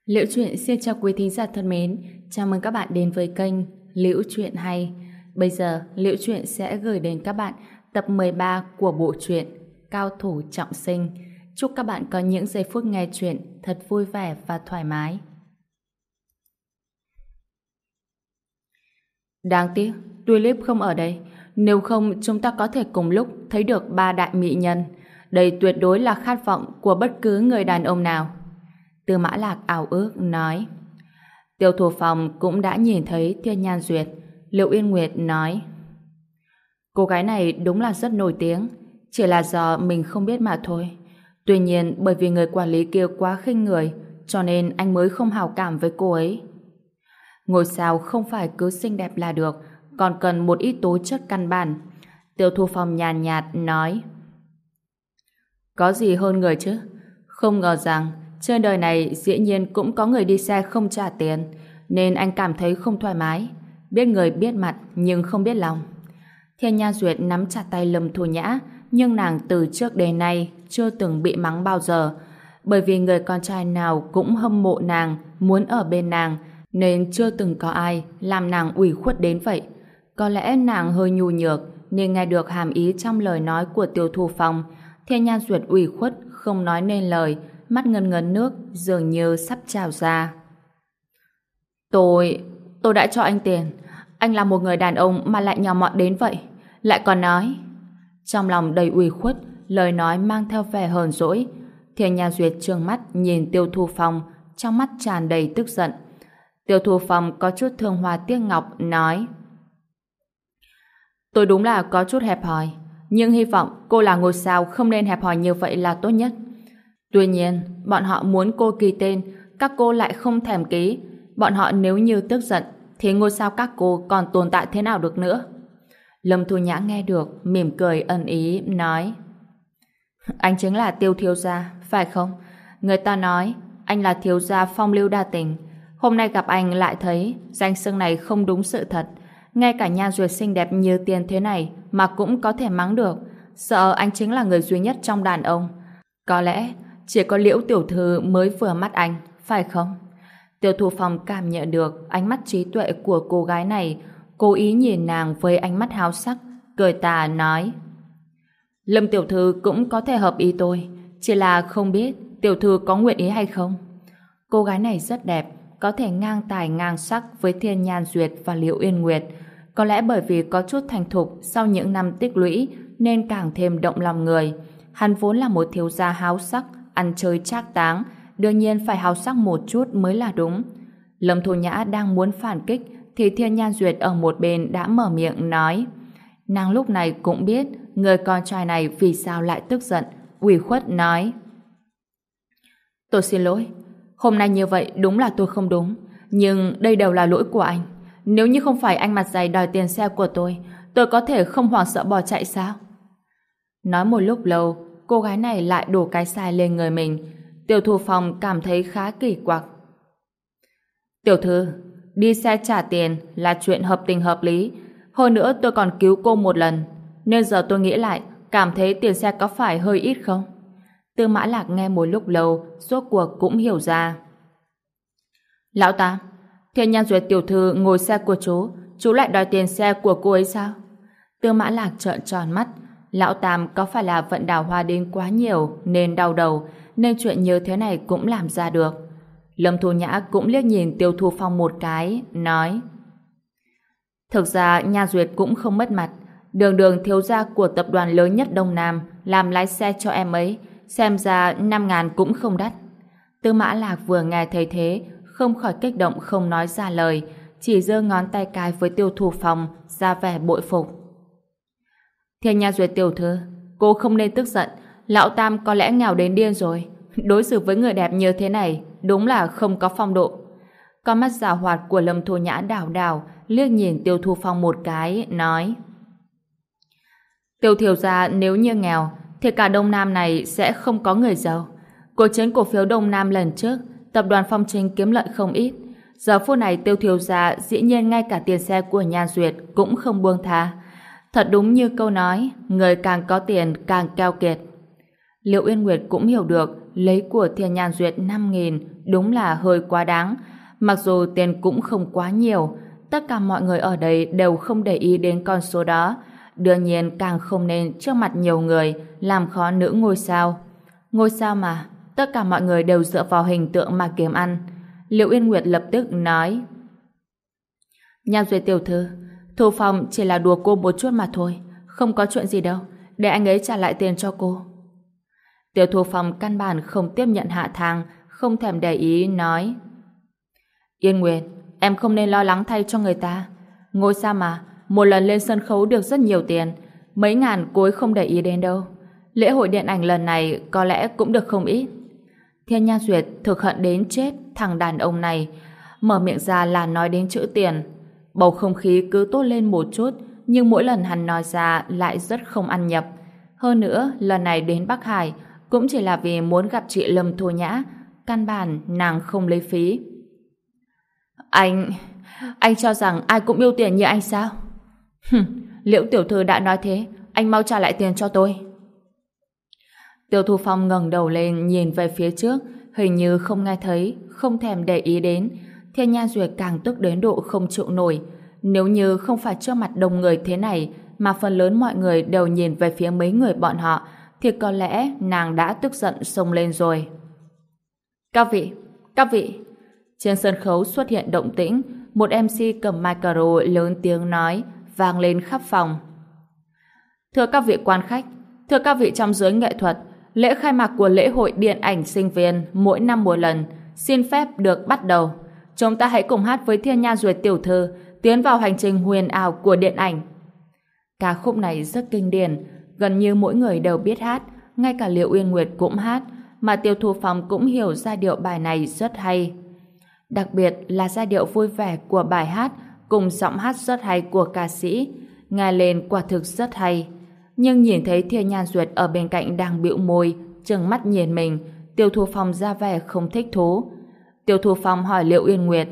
Liễu Chuyện xin chào quý thính giả thân mến, chào mừng các bạn đến với kênh Liễu Chuyện Hay. Bây giờ, Liễu Chuyện sẽ gửi đến các bạn tập 13 của bộ truyện Cao Thủ Trọng Sinh. Chúc các bạn có những giây phút nghe chuyện thật vui vẻ và thoải mái. Đáng tiếc, Tulip không ở đây. Nếu không, chúng ta có thể cùng lúc thấy được ba đại mỹ nhân. Đây tuyệt đối là khát vọng của bất cứ người đàn ông nào. Tư Mã Lạc ảo ước nói. Tiêu Thủ Phòng cũng đã nhìn thấy Thiên Nhan Duyệt. Liệu Yên Nguyệt nói, cô gái này đúng là rất nổi tiếng, chỉ là do mình không biết mà thôi. Tuy nhiên bởi vì người quản lý kia quá khinh người, cho nên anh mới không hảo cảm với cô ấy. Ngôi sao không phải cứ xinh đẹp là được, còn cần một ít tố chất căn bản. Tiêu Thủ Phòng nhàn nhạt nói, có gì hơn người chứ? Không ngờ rằng trên đời này dĩ nhiên cũng có người đi xe không trả tiền, nên anh cảm thấy không thoải mái. Biết người biết mặt nhưng không biết lòng. Thiên Nha Duyệt nắm chặt tay Lâm Thu Nhã, nhưng nàng từ trước đến nay chưa từng bị mắng bao giờ. Bởi vì người con trai nào cũng hâm mộ nàng, muốn ở bên nàng, nên chưa từng có ai làm nàng ủy khuất đến vậy. Có lẽ nàng hơi nhu nhược, nên nghe được hàm ý trong lời nói của Tiêu Thủ Phòng. Thiên Nha Duyệt ủy khuất, không nói nên lời, mắt ngấn ngấn nước, dường như sắp trào ra. Tôi đã cho anh tiền. Anh là một người đàn ông mà lại nhỏ mọn đến vậy. Lại còn nói. Trong lòng đầy ủy khuất, lời nói mang theo vẻ hờn dỗi. Thiên Nha Duyệt trừng mắt nhìn Tiêu Thủ Phòng, trong mắt tràn đầy tức giận. Tiêu Thủ Phòng có chút thương hoa tiếc ngọc, nói, tôi đúng là có chút hẹp hòi, nhưng hy vọng cô là ngôi sao không nên hẹp hòi như vậy là tốt nhất. Tuy nhiên, bọn họ muốn cô ký tên, các cô lại không thèm ký. Bọn họ nếu như tức giận, thì ngôi sao các cô còn tồn tại thế nào được nữa? Lâm Thu Nhã nghe được, mỉm cười ẩn ý, nói, anh chính là Tiêu thiếu gia, phải không? Người ta nói, anh là thiếu gia phong lưu đa tình. Hôm nay gặp anh lại thấy danh xưng này không đúng sự thật. Ngay cả Nhan Duyệt xinh đẹp như tiền thế này mà cũng có thể mắng được. Sợ anh chính là người duy nhất trong đàn ông. Có lẽ chỉ có Liễu tiểu thư mới vừa mắt anh, phải không? Tiêu Thủ Phòng cảm nhận được ánh mắt trí tuệ của cô gái này, cố ý nhìn nàng với ánh mắt háo sắc, cười tà nói, Lâm tiểu thư cũng có thể hợp ý tôi, chỉ là không biết tiểu thư có nguyện ý hay không. Cô gái này rất đẹp, có thể ngang tài ngang sắc với Thiên Nhan Duyệt và Liễu Yên Nguyệt. Có lẽ bởi vì có chút thành thục sau những năm tích lũy nên càng thêm động lòng người. Hắn vốn là một thiếu gia háo sắc, ăn chơi trác táng, đương nhiên phải háo sắc một chút mới là đúng. Lâm Thu Nhã đang muốn phản kích thì Thiên Nhan Duyệt ở một bên đã mở miệng nói. Nàng lúc này cũng biết người con trai này vì sao lại tức giận, ủy khuất nói, tôi xin lỗi, hôm nay như vậy đúng là tôi không đúng, nhưng đây đều là lỗi của anh. Nếu như không phải anh mặt dày đòi tiền xe của tôi có thể không hoảng sợ bỏ chạy sao? Nói một lúc lâu, cô gái này lại đổ cái sai lên người mình. Tiêu Thủ Phòng cảm thấy khá kỳ quặc. Tiểu thư, đi xe trả tiền là chuyện hợp tình hợp lý. Hơn nữa tôi còn cứu cô một lần, nên giờ tôi nghĩ lại, cảm thấy tiền xe có phải hơi ít không? Tư Mã Lạc nghe một lúc lâu, rốt cuộc cũng hiểu ra. Lão Tam, Thiên Nhan Duyệt tiểu thư ngồi xe của chú lại đòi tiền xe của cô ấy sao? Tư Mã Lạc trợn tròn mắt. Lão Tam có phải là vận đào hoa đến quá nhiều nên đau đầu, nên chuyện như thế này cũng làm ra được. Lâm Thu Nhã cũng liếc nhìn Tiêu Thủ Phong một cái, nói, thực ra Nhan Duyệt cũng không mất mặt. Đường đường thiếu gia của tập đoàn lớn nhất Đông Nam làm lái xe cho em ấy, xem ra 5.000 cũng không đắt. Tư Mã Lạc vừa nghe thấy thế, không khỏi kích động không nói ra lời, chỉ giơ ngón tay cái với Tiêu Thủ Phong, ra vẻ bội phục. Thiên Nha Duyệt tiểu thư, cô không nên tức giận. Lão Tam có lẽ nghèo đến điên rồi. Đối xử với người đẹp như thế này đúng là không có phong độ. Con mắt giảo hoạt của Lâm Thu Nhã đảo đảo, liếc nhìn Tiêu Thủ Phong một cái, nói, Tiêu thiếu gia nếu như nghèo thì cả Đông Nam này sẽ không có người giàu. Cuộc chiến cổ phiếu Đông Nam lần trước, tập đoàn Phong Trinh kiếm lợi không ít. Giờ phút này Tiêu thiếu gia dĩ nhiên ngay cả tiền xe của Nhan Duyệt cũng không buông tha. Thật đúng như câu nói, người càng có tiền càng keo kiệt. Liễu Yên Nguyệt cũng hiểu được lấy của Thiên Nhan Duyệt 5.000 đúng là hơi quá đáng. Mặc dù tiền cũng không quá nhiều, tất cả mọi người ở đây đều không để ý đến con số đó. Đương nhiên càng không nên trước mặt nhiều người làm khó nữ ngôi sao. Ngôi sao mà, tất cả mọi người đều dựa vào hình tượng mà kiếm ăn. Liễu Yên Nguyệt lập tức nói: Nhan Duyệt tiểu thư, Thu Phong chỉ là đùa cô một chút mà thôi, không có chuyện gì đâu, để anh ấy trả lại tiền cho cô. Tiêu Thu Phong căn bản không tiếp nhận hạ thang, không thèm để ý, nói: Yên Nguyệt, em không nên lo lắng thay cho người ta. Ngôi sao mà, một lần lên sân khấu được rất nhiều tiền, mấy ngàn cô ấy không để ý đến đâu. Lễ hội điện ảnh lần này có lẽ cũng được không ít. Thiên Nha Duyệt thực hận đến chết thằng đàn ông này, mở miệng ra là nói đến chữ tiền. Bầu không khí cứ tốt lên một chút, nhưng mỗi lần hắn nói ra lại rất không ăn nhập. Hơn nữa, lần này đến Bắc Hải cũng chỉ là vì muốn gặp chị Lâm Thu Nhã, căn bản nàng không lấy phí. Anh cho rằng ai cũng yêu tiền như anh sao? Liễu tiểu thư đã nói thế, anh mau trả lại tiền cho tôi. Tiêu Thu Phong ngẩng đầu lên nhìn về phía trước, hình như không nghe thấy, không thèm để ý đến. Thiên Nha Duyệt càng tức đến độ không chịu nổi. Nếu như không phải trước mặt đông người thế này, mà phần lớn mọi người đều nhìn về phía mấy người bọn họ, thì có lẽ nàng đã tức giận xông lên rồi. Các vị! Trên sân khấu xuất hiện động tĩnh, một MC cầm micro lớn tiếng nói, vang lên khắp phòng. Thưa các vị quan khách, thưa các vị trong giới nghệ thuật, lễ khai mạc của lễ hội điện ảnh sinh viên mỗi năm một lần, xin phép được bắt đầu. Chúng ta hãy cùng hát với Thiên Nha Duyệt tiểu thư, tiến vào hành trình huyền ảo của điện ảnh. Ca khúc này rất kinh điển, gần như mỗi người đều biết hát, ngay cả Liễu Uyên Nguyệt cũng hát, mà Tiêu Thu Phong cũng hiểu giai điệu bài này rất hay. Đặc biệt là giai điệu vui vẻ của bài hát cùng giọng hát rất hay của ca sĩ, nghe lên quả thực rất hay. Nhưng nhìn thấy Thiên Nha Duyệt ở bên cạnh đang bĩu môi, trừng mắt nhìn mình, Tiêu Thu Phong ra vẻ không thích thú. Tiêu Thu Phong hỏi Liễu Uyên Nguyệt: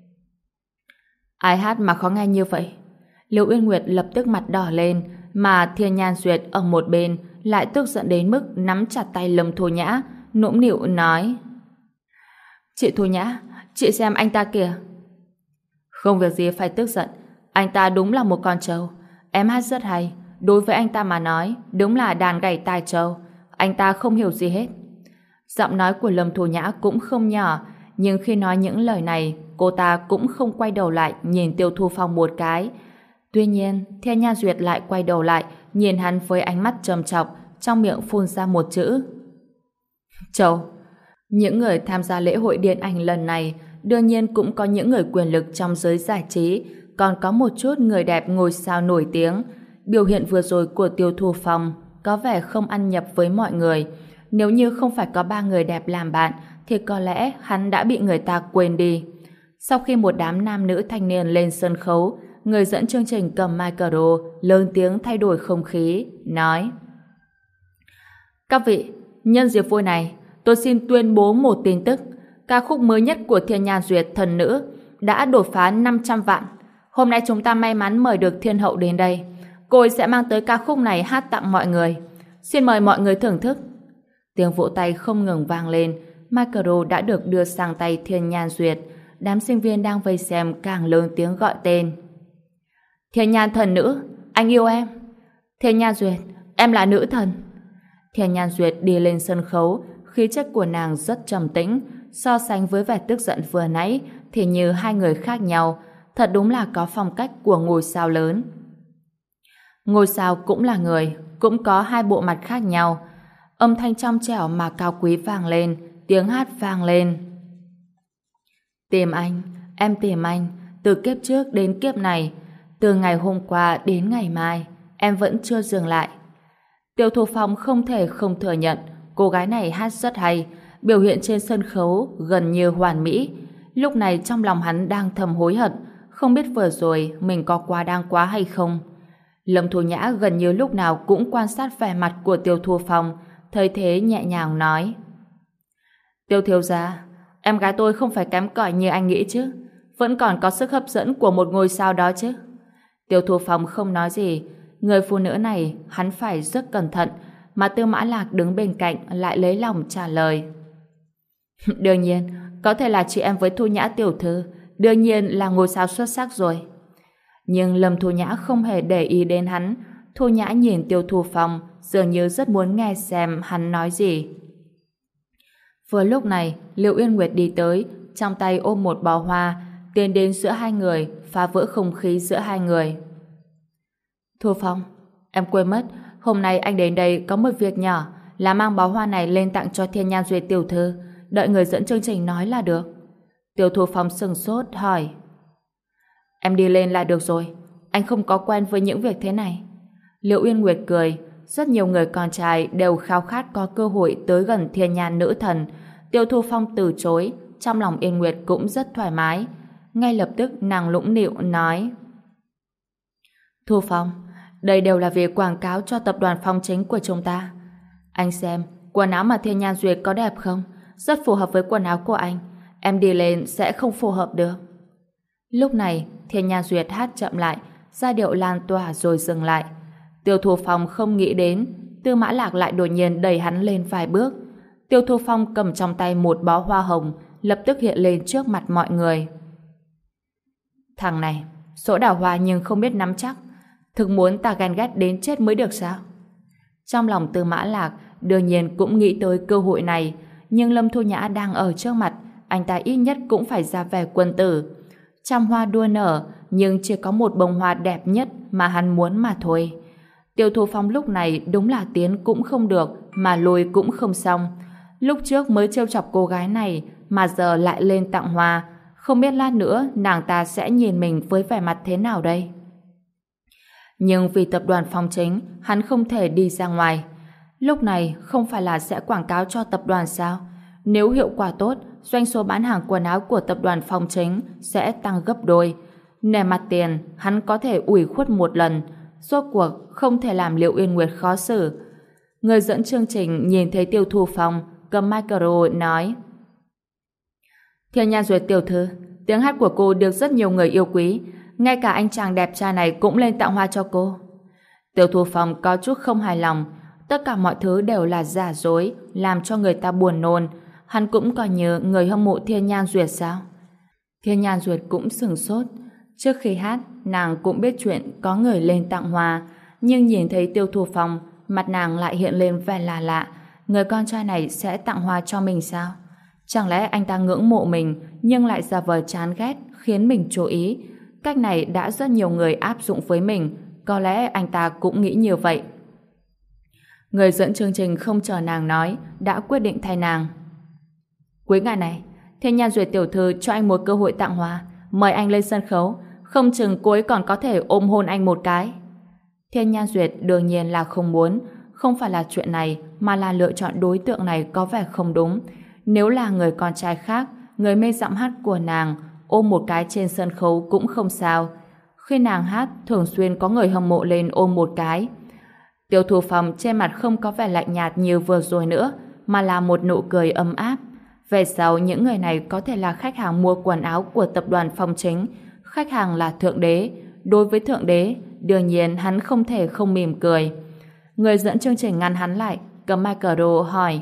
Ai hát mà khó nghe như vậy? Liễu Uyên Nguyệt lập tức mặt đỏ lên, mà Thiên Nha Duyệt ở một bên lại tức giận đến mức nắm chặt tay Lâm Thu Nhã, nũng nịu nói: Chị Thu Nhã, chị xem anh ta kìa. Không việc gì phải tức giận, anh ta đúng là một con trâu. Em hát rất hay, đối với anh ta mà nói đúng là đàn gảy tai trâu. Anh ta không hiểu gì hết. Giọng nói của Lâm Thu Nhã cũng không nhỏ, nhưng khi nói những lời này, cô ta cũng không quay đầu lại nhìn Tiêu Thu Phong một cái. Tuy nhiên, Thiên Nha Duyệt lại quay đầu lại nhìn hắn với ánh mắt trầm chọc, trong miệng phun ra một chữ: Trâu. Những người tham gia lễ hội điện ảnh lần này đương nhiên cũng có những người quyền lực trong giới giải trí, còn có một chút người đẹp ngôi sao nổi tiếng. Biểu hiện vừa rồi của Tiêu Thu Phong có vẻ không ăn nhập với mọi người. Nếu như không phải có ba người đẹp làm bạn thì có lẽ hắn đã bị người ta quên đi. Sau khi một đám nam nữ thanh niên lên sân khấu, người dẫn chương trình cầm micro lớn tiếng thay đổi không khí, nói: Các vị, nhân dịp vui này, tôi xin tuyên bố một tin tức. Ca khúc mới nhất của Thiên Nha Duyệt Thần Nữ đã đột phá 500 vạn. Hôm nay chúng ta may mắn mời được Thiên Hậu đến đây. Cô ấy sẽ mang tới ca khúc này hát tặng mọi người. Xin mời mọi người thưởng thức. Tiếng vỗ tay không ngừng vang lên. Micro đã được đưa sang tay Thiên Nha Duyệt. Đám sinh viên đang vây xem càng lớn tiếng gọi tên. Thiên Nha Thần Nữ, anh yêu em. Thiên Nha Duyệt, em là nữ thần. Thiên Nha Duyệt đi lên sân khấu, khí chất của nàng rất trầm tĩnh, so sánh với vẻ tức giận vừa nãy thì như hai người khác nhau, thật đúng là có phong cách của ngôi sao lớn. Ngôi sao cũng là người, cũng có hai bộ mặt khác nhau. Âm thanh trong trẻo mà cao quý vang lên, tiếng hát vang lên. Tìm anh, em tìm anh, từ kiếp trước đến kiếp này, từ ngày hôm qua đến ngày mai, em vẫn chưa dừng lại. Tiêu Thu Phong không thể không thừa nhận, cô gái này hát rất hay, biểu hiện trên sân khấu gần như hoàn mỹ. Lúc này trong lòng hắn đang thầm hối hận, không biết vừa rồi mình có quá đáng quá hay không. Lâm Thu Nhã gần như lúc nào cũng quan sát vẻ mặt của Tiêu Thu Phong, thấy thế nhẹ nhàng nói: Tiêu thiếu gia, em gái tôi không phải kém cỏi như anh nghĩ chứ, vẫn còn có sức hấp dẫn của một ngôi sao đó chứ. Tiêu Thu Phong không nói gì, người phụ nữ này hắn phải rất cẩn thận, mà Tư Mã Lạc đứng bên cạnh lại lấy lòng trả lời. Đương nhiên, có thể là chị em với Thu Nhã tiểu thư, đương nhiên là ngôi sao xuất sắc rồi. Nhưng Lâm Thu Nhã không hề để ý đến hắn. Thu Nhã nhìn Tiêu Thu Phong, dường như rất muốn nghe xem hắn nói gì. Vừa lúc này, Liệu Uyên Nguyệt đi tới, trong tay ôm một bó hoa, tiến đến giữa hai người, phá vỡ không khí giữa hai người. Thu Phong, em quên mất, hôm nay anh đến đây có một việc nhỏ, là mang bó hoa này lên tặng cho Thiên Nhan Duyệt tiểu thư, đợi người dẫn chương trình nói là được. Tiêu Thu Phong sừng sốt hỏi. Em đi lên là được rồi, anh không có quen với những việc thế này. Liệu Uyên Nguyệt cười, rất nhiều người con trai đều khao khát có cơ hội tới gần Thiên Nhan nữ thần. Tiêu Thu Phong từ chối, trong lòng Yên Nguyệt cũng rất thoải mái. Ngay lập tức nàng lũng nịu nói: Thu Phong, đây đều là việc quảng cáo cho tập đoàn Phong Chính của chúng ta. Anh xem, quần áo mà Thiên Nhan Duyệt có đẹp không? Rất phù hợp với quần áo của anh. Em đi lên sẽ không phù hợp được. Lúc này, Thiên Nhan Duyệt hát chậm lại, giai điệu lan tỏa rồi dừng lại. Tiêu Thu Phong không nghĩ đến, Tư Mã Lạc lại đột nhiên đẩy hắn lên vài bước. Tiêu Thu Phong cầm trong tay một bó hoa hồng, lập tức hiện lên trước mặt mọi người. Thằng này, số đào hoa nhưng không biết nắm chắc, thực muốn ta ghen ghét đến chết mới được sao? Trong lòng Tư Mã Lạc đương nhiên cũng nghĩ tới cơ hội này, nhưng Lâm Thu Nhã đang ở trước mặt, anh ta ít nhất cũng phải ra vẻ quân tử. Trăm hoa đua nở, nhưng chỉ có một bông hoa đẹp nhất mà hắn muốn mà thôi. Tiêu Thu Phong lúc này đúng là tiến cũng không được, mà lùi cũng không xong. Lúc trước mới trêu chọc cô gái này, mà giờ lại lên tặng hoa, không biết lát nữa nàng ta sẽ nhìn mình với vẻ mặt thế nào đây. Nhưng vì tập đoàn Phong Chính, hắn không thể đi ra ngoài. Lúc này không phải là sẽ quảng cáo cho tập đoàn sao? Nếu hiệu quả tốt, doanh số bán hàng quần áo của tập đoàn Phong Chính sẽ tăng gấp đôi. Nể mặt tiền, hắn có thể ủy khuất một lần, rốt cuộc không thể làm Liệu Uyên Nguyệt khó xử. Người dẫn chương trình nhìn thấy Tiêu Thu Phong cầm micro nói: Thiên Nhan Duyệt tiểu thư, tiếng hát của cô được rất nhiều người yêu quý, ngay cả anh chàng đẹp trai này cũng lên tặng hoa cho cô. Tiêu Thu Phong có chút không hài lòng, tất cả mọi thứ đều là giả dối, làm cho người ta buồn nôn. Hắn cũng coi như người hâm mộ Thiên Nhan Duyệt sao? Thiên Nhan Duyệt cũng sửng sốt. Trước khi hát, nàng cũng biết chuyện có người lên tặng hoa, nhưng nhìn thấy Tiêu Thu Phong, mặt nàng lại hiện lên vẻ lạ lạ. Người con trai này sẽ tặng hoa cho mình sao? Chẳng lẽ anh ta ngưỡng mộ mình nhưng lại giả vờ chán ghét, khiến mình chú ý? Cách này đã rất nhiều người áp dụng với mình, có lẽ anh ta cũng nghĩ như vậy. Người dẫn chương trình không chờ nàng nói, đã quyết định thay nàng. Quý ngài này, Thiên Nhan Duyệt tiểu thư cho anh một cơ hội tặng hoa, mời anh lên sân khấu, không chừng cô ấy còn có thể ôm hôn anh một cái. Thiên Nhan Duyệt đương nhiên là không muốn, không phải là chuyện này, mà là lựa chọn đối tượng này có vẻ không đúng. Nếu là người con trai khác, người mê giọng hát của nàng, ôm một cái trên sân khấu cũng không sao. Khi nàng hát, thường xuyên có người hâm mộ lên ôm một cái. Tiêu Thu Phong trên mặt không có vẻ lạnh nhạt như vừa rồi nữa, mà là một nụ cười ấm áp. Về sau, những người này có thể là khách hàng mua quần áo của tập đoàn Phong Chính. Khách hàng là Thượng Đế. Đối với Thượng Đế, đương nhiên hắn không thể không mỉm cười. Người dẫn chương trình ngăn hắn lại, cầm micro hỏi: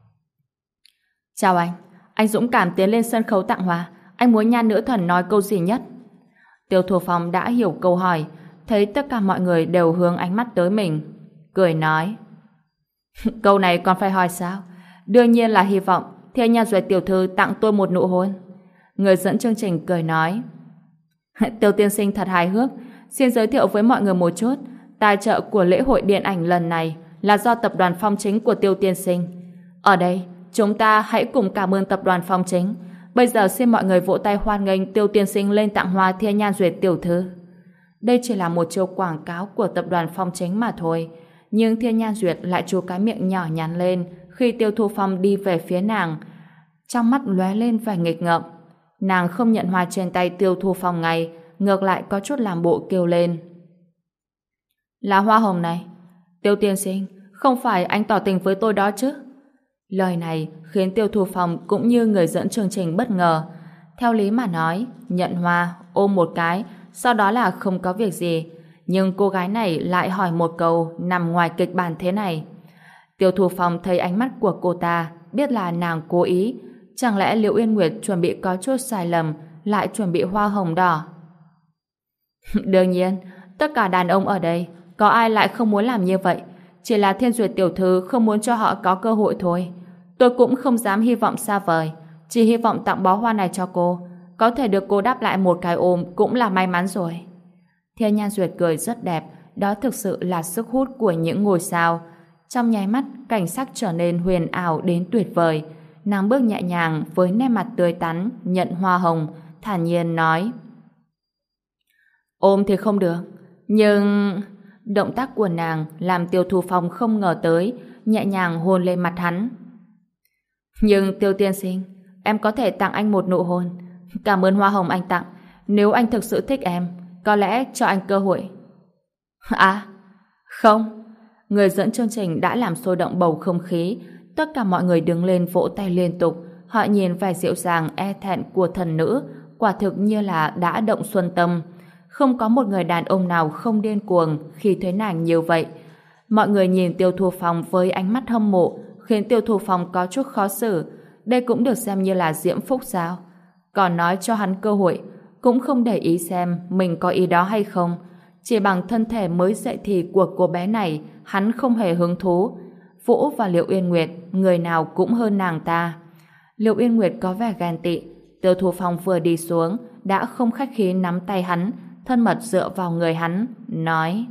Chào anh dũng cảm tiến lên sân khấu tặng hoa, anh muốn Nhan nữ thần nói câu gì nhất? Tiêu Thu Phong đã hiểu câu hỏi, thấy tất cả mọi người đều hướng ánh mắt tới mình, cười nói: Câu này còn phải hỏi sao? Đương nhiên là hy vọng Thiên Nhan Duyệt tiểu thư tặng tôi một nụ hôn. Người dẫn chương trình cười nói: Tiêu tiên sinh thật hài hước, xin giới thiệu với mọi người một chút, tài trợ của lễ hội điện ảnh lần này là do tập đoàn Phong Chính của Tiêu tiên sinh. Ở đây, chúng ta hãy cùng cảm ơn tập đoàn Phong Chính. Bây giờ xin mọi người vỗ tay hoan nghênh Tiêu tiên sinh lên tặng hoa Thiên Nhan Duyệt tiểu thư. Đây chỉ là một chiêu quảng cáo của tập đoàn Phong Chính mà thôi, nhưng Thiên Nhan Duyệt lại chu cái miệng nhỏ nhắn lên khi Tiêu Thu Phong đi về phía nàng. Trong mắt lóe lên vẻ nghịch ngợm. Nàng không nhận hoa trên tay Tiêu Thu Phong ngay, ngược lại có chút làm bộ kêu lên: Là hoa hồng này. Tiêu tiên sinh, không phải anh tỏ tình với tôi đó chứ? Lời này khiến Tiêu Thu Phong cũng như người dẫn chương trình bất ngờ. Theo lý mà nói, nhận hoa, ôm một cái, sau đó là không có việc gì. Nhưng cô gái này lại hỏi một câu nằm ngoài kịch bản thế này. Tiêu Thu Phong thấy ánh mắt của cô ta, biết là nàng cố ý. Chẳng lẽ Liễu Yên Nguyệt chuẩn bị có chút sai lầm, lại chuẩn bị hoa hồng đỏ? Đương nhiên, tất cả đàn ông ở đây, có ai lại không muốn làm như vậy? Chỉ là Thiên Duyệt tiểu thư không muốn cho họ có cơ hội thôi. Tôi cũng không dám hy vọng xa vời, chỉ hy vọng tặng bó hoa này cho cô. Có thể được cô đáp lại một cái ôm cũng là may mắn rồi. Thiên Nhan Duyệt cười rất đẹp, đó thực sự là sức hút của những ngôi sao. Trong nháy mắt, cảnh sắc trở nên huyền ảo đến tuyệt vời. Nàng bước nhẹ nhàng với nét mặt tươi tắn, nhận hoa hồng, thản nhiên nói: ôm thì không được, nhưng... Động tác của nàng làm Tiêu Thu Phong không ngờ tới, nhẹ nhàng hôn lên mặt hắn. Nhưng Tiêu tiên sinh, em có thể tặng anh một nụ hôn. Cảm ơn hoa hồng anh tặng. Nếu anh thực sự thích em, có lẽ cho anh cơ hội. À, không. Người dẫn chương trình đã làm sôi động bầu không khí. Tất cả mọi người đứng lên vỗ tay liên tục. Họ nhìn vẻ dịu dàng e thẹn của thần nữ, quả thực như là đã động xuân tâm. Không có một người đàn ông nào không điên cuồng khi thấy nàng như vậy. Mọi người nhìn Tiêu Thu Phong với ánh mắt hâm mộ, khiến Tiêu Thu Phong có chút khó xử. Đây cũng được xem như là diễm phúc sao? Còn nói cho hắn cơ hội, cũng không để ý xem mình có ý đó hay không. Chỉ bằng thân thể mới dậy thì của cô bé này, hắn không hề hứng thú. Vũ và Liễu Yên Nguyệt, người nào cũng hơn nàng ta. Liễu Yên Nguyệt có vẻ ghen tị. Tiêu Thu Phong vừa đi xuống, đã không khách khí nắm tay hắn, thân mật dựa vào người hắn, nói: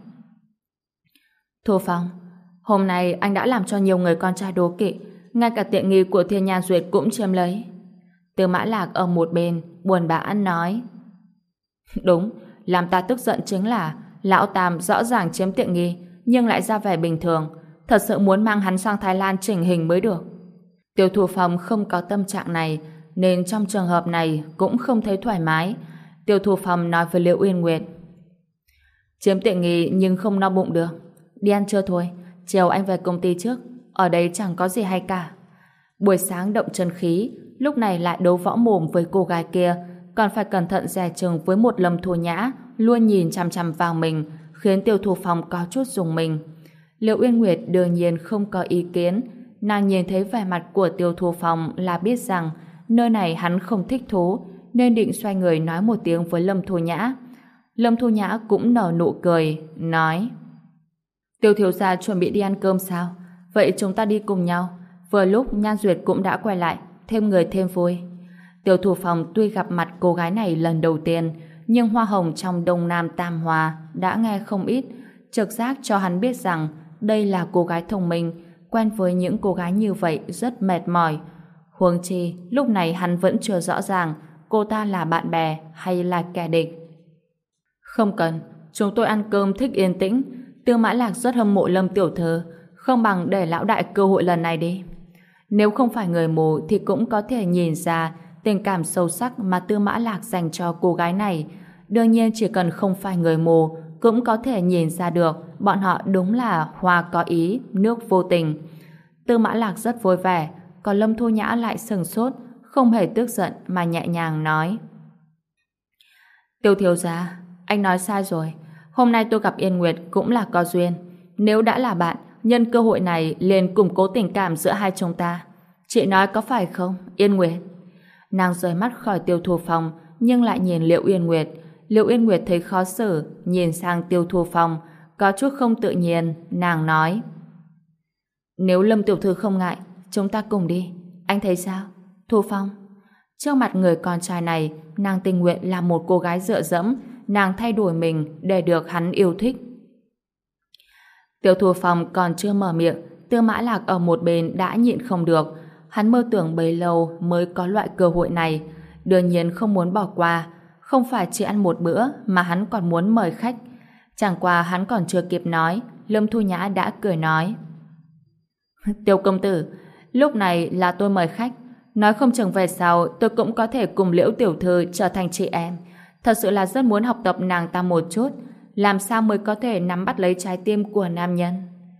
Thu Phong, hôm nay anh đã làm cho nhiều người con trai đố kỵ, ngay cả tiện nghi của Thiên Nhan Duyệt cũng chiếm lấy. Tư Mã Lạc ở một bên, buồn bã nói: Đúng, làm ta tức giận chính là Lão Tam rõ ràng chiếm tiện nghi, nhưng lại ra vẻ bình thường, thật sự muốn mang hắn sang Thái Lan chỉnh hình mới được. Tiêu Thu Phong không có tâm trạng này, nên trong trường hợp này cũng không thấy thoải mái. Tiêu Thu Phong nói với Liễu Uyên Nguyệt: Chiếm tiện nghi nhưng không no bụng được. Đi ăn trưa thôi, chiều anh về công ty trước, ở đây chẳng có gì hay cả. Buổi sáng động chân khí, lúc này lại đấu võ mồm với cô gái kia, còn phải cẩn thận dè chừng với một Lâm Thu Nhã luôn nhìn chằm chằm vào mình, khiến Tiêu Thu Phong có chút rùng mình. Liễu Uyên Nguyệt đương nhiên không có ý kiến. Nàng nhìn thấy vẻ mặt của Tiêu Thu Phong là biết rằng nơi này hắn không thích thú, nên định xoay người nói một tiếng với Lâm Thu Nhã. Lâm Thu Nhã cũng nở nụ cười, nói: Tiêu thiếu gia chuẩn bị đi ăn cơm sao? Vậy chúng ta đi cùng nhau. Vừa lúc Nhan Duyệt cũng đã quay lại, thêm người thêm vui. Tiêu Thu Phong tuy gặp mặt cô gái này lần đầu tiên, nhưng hoa hồng trong Đông Nam Tam Hòa đã nghe không ít, trực giác cho hắn biết rằng đây là cô gái thông minh, quen với những cô gái như vậy rất mệt mỏi. Huống chi, lúc này hắn vẫn chưa rõ ràng cô ta là bạn bè hay là kẻ địch. Không cần, chúng tôi ăn cơm thích yên tĩnh. Tư Mã Lạc rất hâm mộ Lâm tiểu thư, không bằng để lão đại cơ hội lần này đi. Nếu không phải người mù thì cũng có thể nhìn ra tình cảm sâu sắc mà Tư Mã Lạc dành cho cô gái này. Đương nhiên chỉ cần không phải người mù cũng có thể nhìn ra được bọn họ đúng là hoa có ý, nước vô tình. Tư Mã Lạc rất vui vẻ, còn Lâm Thu Nhã lại sừng sốt, không hề tức giận mà nhẹ nhàng nói: Tiêu thiếu gia, anh nói sai rồi. Hôm nay tôi gặp Yên Nguyệt cũng là có duyên. Nếu đã là bạn, nhân cơ hội này liền củng cố tình cảm giữa hai chúng ta. Chị nói có phải không, Yên Nguyệt? Nàng rời mắt khỏi Tiêu Thu Phong, nhưng lại nhìn Liễu Yên Nguyệt. Liễu Yên Nguyệt thấy khó xử, nhìn sang Tiêu Thu Phong, có chút không tự nhiên. Nàng nói: Nếu Lâm tiểu thư không ngại, chúng ta cùng đi. Anh thấy sao, Thu Phong? Trước mặt người con trai này, nàng tình nguyện là một cô gái dựa dẫm, nàng thay đổi mình để được hắn yêu thích. Tiêu Thu Phong còn chưa mở miệng, Tư Mã Lạc ở một bên đã nhịn không được. Hắn mơ tưởng bấy lâu mới có loại cơ hội này, đương nhiên không muốn bỏ qua. Không phải chỉ ăn một bữa mà hắn còn muốn mời khách. Chẳng qua hắn còn chưa kịp nói, Lâm Thu Nhã đã cười nói: Tiêu công tử, lúc này là tôi mời khách, nói không chừng về sau tôi cũng có thể cùng Liễu tiểu thư trở thành chị em. Thật sự là rất muốn học tập nàng ta một chút, làm sao mới có thể nắm bắt lấy trái tim của nam nhân.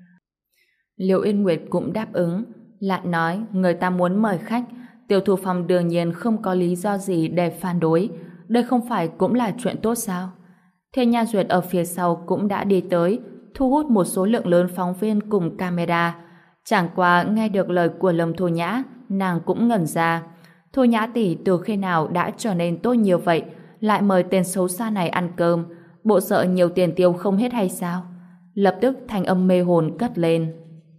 Liễu Yên Nguyệt cũng đáp ứng, lại nói người ta muốn mời khách, Tiêu Thu Phong đương nhiên không có lý do gì để phản đối, đây không phải cũng là chuyện tốt sao? Thiên Nha Duyệt ở phía sau cũng đã đi tới, thu hút một số lượng lớn phóng viên cùng camera. Chẳng qua nghe được lời của Lâm Thu Nhã, nàng cũng ngẩn ra. Thu Nhã tỷ từ khi nào đã trở nên tốt nhiều vậy, lại mời tên xấu xa này ăn cơm, bộ sợ nhiều tiền tiêu không hết hay sao? Lập tức thanh âm mê hồn cất lên.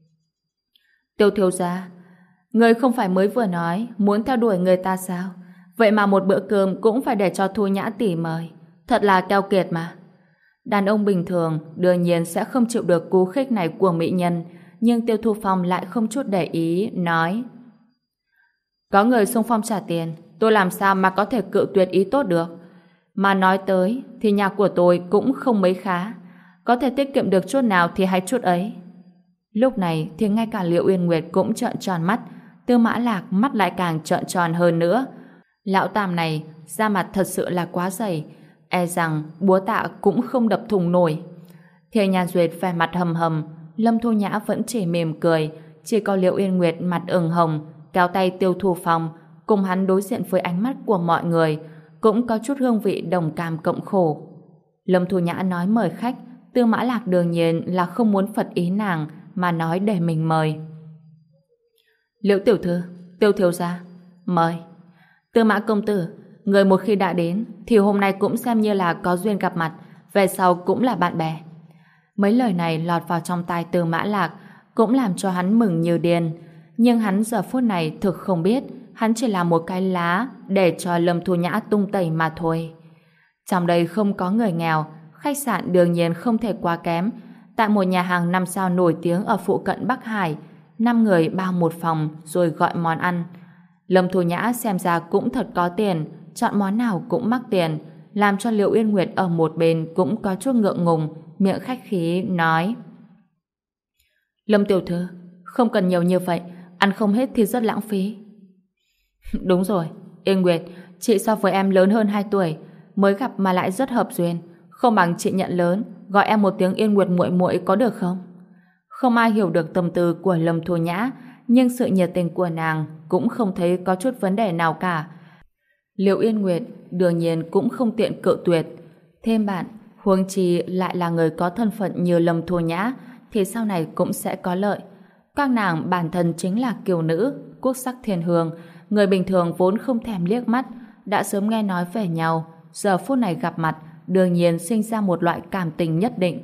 Tiêu thiếu gia, người không phải mới vừa nói muốn theo đuổi người ta sao? Vậy mà một bữa cơm cũng phải để cho Thu Nhã tỷ mời. Thật là keo kiệt mà. Đàn ông bình thường đương nhiên sẽ không chịu được cú khích này của mỹ nhân, nhưng Tiêu Thu Phong lại không chút để ý, nói: có người xung phong trả tiền, tôi làm sao mà có thể cự tuyệt ý tốt được. Mà nói tới thì nhà của tôi cũng không mấy khá, có thể tiết kiệm được chút nào thì hay chút ấy. Lúc này thì ngay cả Liệu Uyên Nguyệt cũng trợn tròn mắt, Tư Mã Lạc mắt lại càng trợn tròn hơn nữa. Lão Tam này da mặt thật sự là quá dày, e rằng búa tạ cũng không đập thùng nổi. Thề Nhan Duyệt vẻ mặt hầm hầm, Lâm Thu Nhã vẫn chỉ mỉm cười, chỉ có Liệu Uyên Nguyệt mặt ửng hồng kéo tay Tiêu Thu Phong cùng hắn đối diện với ánh mắt của mọi người, cũng có chút hương vị đồng cảm cộng khổ. Lâm Thu Nhã nói mời khách, Tư Mã Lạc đương nhiên là không muốn phật ý nàng mà nói để mình mời. Liễu tiểu thư, Tiêu thiếu gia, mời. Tư Mã công tử, người một khi đã đến thì hôm nay cũng xem như là có duyên gặp mặt, về sau cũng là bạn bè. Mấy lời này lọt vào trong tai Tư Mã Lạc cũng làm cho hắn mừng như điên, nhưng hắn giờ phút này thực không biết hắn chỉ là một cái lá để cho Lâm Thu Nhã tung tẩy mà thôi. Trong đây không có người nghèo, khách sạn đương nhiên không thể quá kém. Tại một nhà hàng 5 sao nổi tiếng ở phụ cận Bắc Hải, 5 người bao một phòng rồi gọi món ăn. Lâm Thu Nhã xem ra cũng thật có tiền, chọn món nào cũng mắc tiền, làm cho Liệu Uyên Nguyệt ở một bên cũng có chút ngượng ngùng, miệng khách khí nói: Lâm tiểu thư, không cần nhiều như vậy, ăn không hết thì rất lãng phí. Đúng rồi, Yên Nguyệt, chị so với em lớn hơn 2 tuổi, mới gặp mà lại rất hợp duyên, không bằng chị nhận lớn, gọi em một tiếng Yên Nguyệt muội muội có được không? Không ai hiểu được tâm tư của Lâm Thu Nhã, nhưng sự nhiệt tình của nàng cũng không thấy có chút vấn đề nào cả. Liệu Yên Nguyệt đương nhiên cũng không tiện cự tuyệt. Thêm bạn, huống chi lại là người có thân phận như Lâm Thu Nhã, thì sau này cũng sẽ có lợi. Các nàng bản thân chính là kiều nữ, quốc sắc thiên hương, người bình thường vốn không thèm liếc mắt, đã sớm nghe nói về nhau, giờ phút này gặp mặt, đương nhiên sinh ra một loại cảm tình nhất định.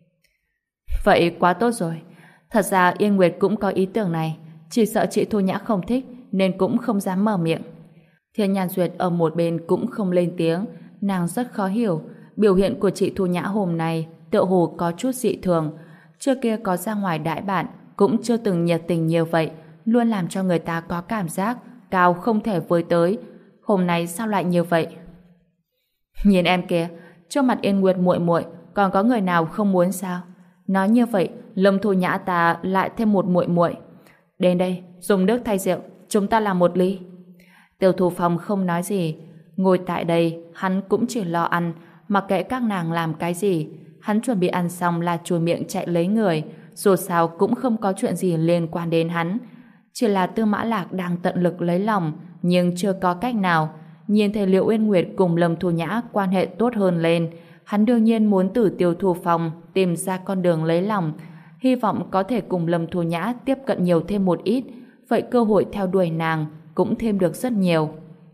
Vậy quá tốt rồi. Thật ra Yên Nguyệt cũng có ý tưởng này, chỉ sợ chị Thu Nhã không thích nên cũng không dám mở miệng. Thiên Nhan Duyệt ở một bên cũng không lên tiếng, nàng rất khó hiểu, biểu hiện của chị Thu Nhã hôm nay tựa hồ có chút dị thường. Trước kia có ra ngoài đãi bạn cũng chưa từng nhiệt tình như vậy, luôn làm cho người ta có cảm giác cao không thể với tới. Hôm nay sao lại như vậy? Nhìn em kìa, trước mặt Yên Nguyệt muội muội còn có người nào không muốn sao? Nói như vậy, Lâm Thu Nhã ta lại thêm một muội muội. Đến đây, dùng nước thay rượu, chúng ta làm một ly. Tiêu Thu Phong không nói gì, ngồi tại đây, hắn cũng chỉ lo ăn, mặc kệ các nàng làm cái gì. Hắn chuẩn bị ăn xong là chùi miệng chạy lấy người, dù sao cũng không có chuyện gì liên quan đến hắn. Chỉ là Tư Mã Lạc đang tận lực lấy lòng, nhưng chưa có cách nào. Nhìn thấy Liệu Uyên Nguyệt cùng Lâm Thu Nhã quan hệ tốt hơn lên, hắn đương nhiên muốn từ Tiêu Thu Phong tìm ra con đường lấy lòng, hy vọng có thể cùng Lâm Thu Nhã tiếp cận nhiều thêm một ít, vậy cơ hội theo đuổi nàng cũng thêm được rất nhiều.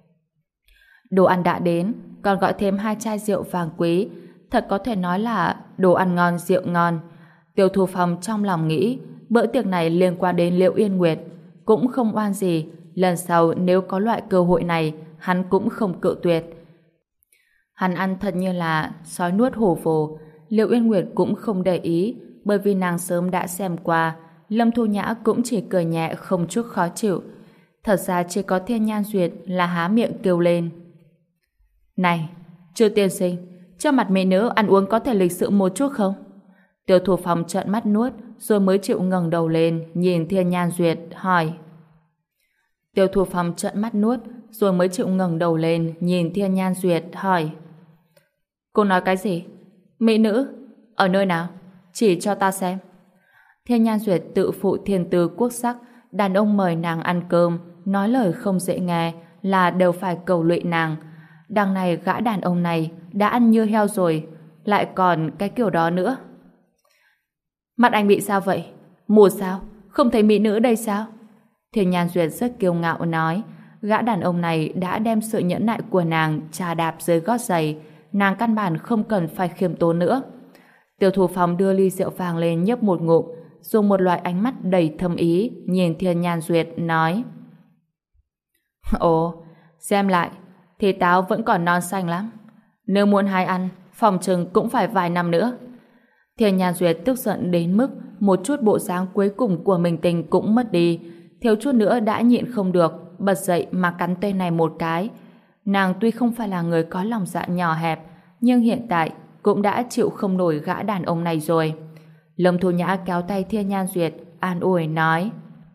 Đồ ăn đã đến, còn gọi thêm 2 chai rượu vàng quý, thật có thể nói là đồ ăn ngon rượu ngon. Tiêu Thu Phong trong lòng nghĩ, bữa tiệc này liên quan đến Liệu Yên Nguyệt, cũng không oan gì, lần sau nếu có loại cơ hội này, hắn cũng không cự tuyệt. Hắn ăn thật như là sói nuốt hổ vồ. Liệu Yên Nguyệt cũng không để ý, bởi vì nàng sớm đã xem qua. Lâm Thu Nhã cũng chỉ cười nhẹ không chút khó chịu. Thật ra chỉ có Thiên Nhan Duyệt là há miệng kêu lên: Này, Trư tiên sinh, cho mặt mỹ nữ ăn uống có thể lịch sự một chút không? Tiêu Thủ Phong trợn mắt nuốt, rồi mới chịu ngẩng đầu lên nhìn Thiên Nhan Duyệt hỏi. Tiêu Thủ Phong trợn mắt nuốt, rồi mới chịu ngẩng đầu lên nhìn Thiên Nhan Duyệt hỏi. Cô nói cái gì? Mỹ nữ? Ở nơi nào? Chỉ cho ta xem. Thiên Nhan Duyệt tự phụ thiên tư quốc sắc, đàn ông mời nàng ăn cơm, nói lời không dễ nghe là đều phải cầu lụy nàng. Đằng này gã đàn ông này đã ăn như heo rồi, lại còn cái kiểu đó nữa. Mặt anh bị sao vậy? Mù sao? không thấy mỹ nữ đây sao? Thiên Nhan Duyệt rất kiêu ngạo nói, gã đàn ông này đã đem sự nhẫn nại của nàng chà đạp dưới gót giày, nàng căn bản không cần phải khiêm tốn nữa. Tiêu Thu Phong đưa ly rượu vàng lên nhấp một ngụm, dùng một loại ánh mắt đầy thâm ý nhìn Thiên Nhan Duyệt nói: Ồ, xem lại thì táo vẫn còn non xanh lắm. Nếu muốn hái ăn, phòng chừng cũng phải vài năm nữa. Thiên Nhan Duyệt tức giận đến mức một chút bộ dáng cuối cùng của mình tình cũng mất đi, thiếu chút nữa đã nhịn không được, bật dậy mà cắn tên này một cái. Nàng tuy không phải là người có lòng dạ nhỏ hẹp, nhưng hiện tại cũng đã chịu không nổi gã đàn ông này rồi. Lâm Thu Nhã kéo tay Thiên Nhan Duyệt, an ủi nói: